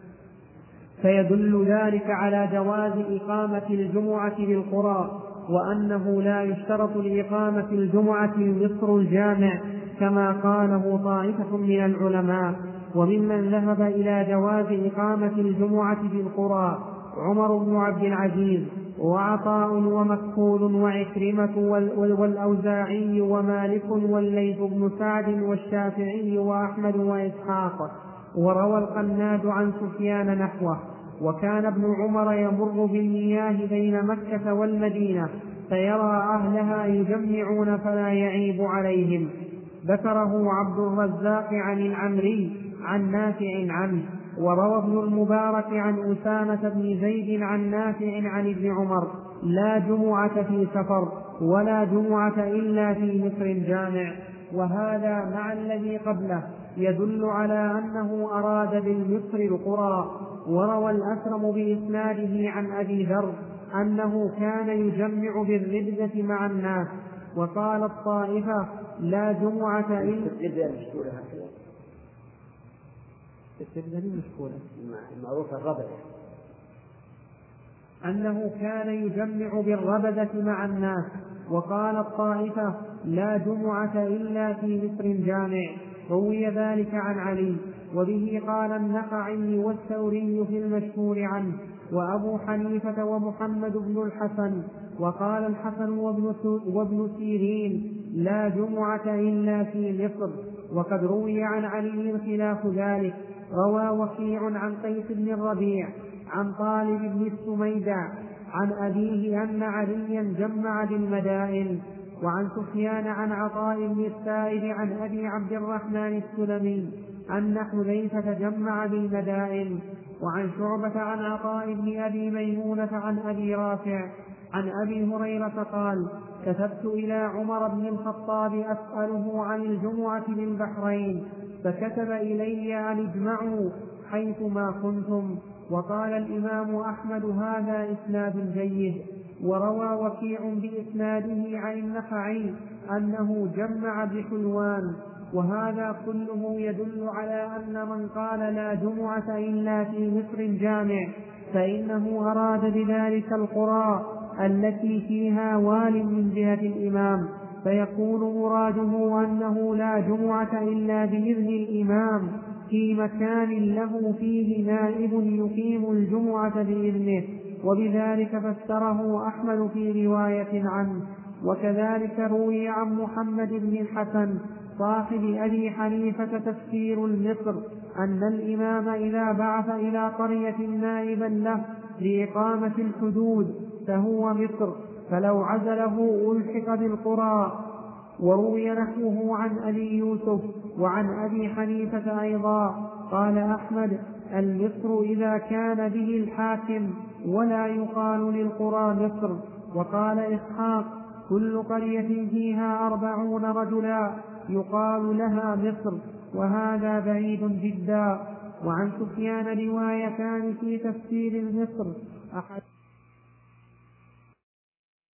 فيدل ذلك على جواز إقامة الجمعة بالقرى، وأنه لا يشترط لإقامة الجمعة المصر الجامع كما قاله طائفة من العلماء. وممن ذهب إلى جواز إقامة الجمعة بالقرى عمر بن عبد العزيز وعطاء ومكحول وعكرمة والأوزاعي ومالك والليث بن سعد والشافعي وأحمد وإسحاق، وروى القناد عن سفيان نحوه. وكان ابن عمر يمر بالمياه بين مكة والمدينة فيرى أهلها يجمعون فلا يعيب عليهم. ذكره عبد الرزاق عن العمري عن نافع عنه. وروى ابن المبارك عن أسامة بن زيد عن نافع عن ابن عمر: لا جمعة في سفر ولا جمعة إلا في مصر جامع. وهذا مع الذي قبله يدل على أنه أراد بالمصر القرى. وروى الأكرم بإسناده عن أبي ذر أنه كان يجمع بالربزة مع الناس. وقال الطائفة: لا جمعة إلا معروفة الربذة، أنه كان يجمع بالربذة مع الناس. وقال الطائفة: لا جمعة إلا في مصر جامع. روي ذلك عن علي، وبه قال النخعي والثوري في المشهور عنه، وأبو حنيفة ومحمد بن الحسن. وقال الحسن وابن سيرين: لا جمعة إلا في مصر. وقد روي عن علي خلاف ذلك. روى وكيع عن قيس بن الربيع عن طالب بن السميدع عن أبيه أن عليا جمع بالمدائن. وعن سفيان عن عطاء بن السائب عن أبي عبد الرحمن السلمي أن حذيفة جمع بالمدائن. وعن شعبة عن عطاء بن أبي ميمونة عن أبي رافع عن أبي هريرة قال: كتبت إلى عمر بن الخطاب أسأله عن الجمعة بالبحرين، فكتب إلي أن اجمعوا حيثما كنتم. وقال الإمام أحمد: هذا إسناد جيد. وروى وكيع بإسناده عن النخعي أنه جمع بحلوان. وهذا كله يدل على أن من قال لا جمعة إلا في مصر جامع فإنه أراد بذلك القرى التي فيها وال من جهة الإمام، فيكون مراده أنه لا جمعة إلا بإذن الإمام في مكان له فيه نائب يقيم الجمعة بإذنه. وبذلك فسره أحمد في رواية عنه. وكذلك روي عن محمد بن الحسن صاحب أبي حنيفة تفسير المصر أن الإمام إذا بعث إلى قرية نائبا له لإقامة الحدود فهو مصر، فلو عزله ألحق بالقرى. وروي نحوه عن أبي يوسف وعن أبي حنيفة أيضا. قال أحمد: المصر إذا كان به الحاكم، ولا يقال للقرى مصر. وقال إسحاق: كل قرية فيها 40 رجلا يقال لها مصر، وهذا بعيد جدا. وعن سفيان روايتان في تفسير مصر.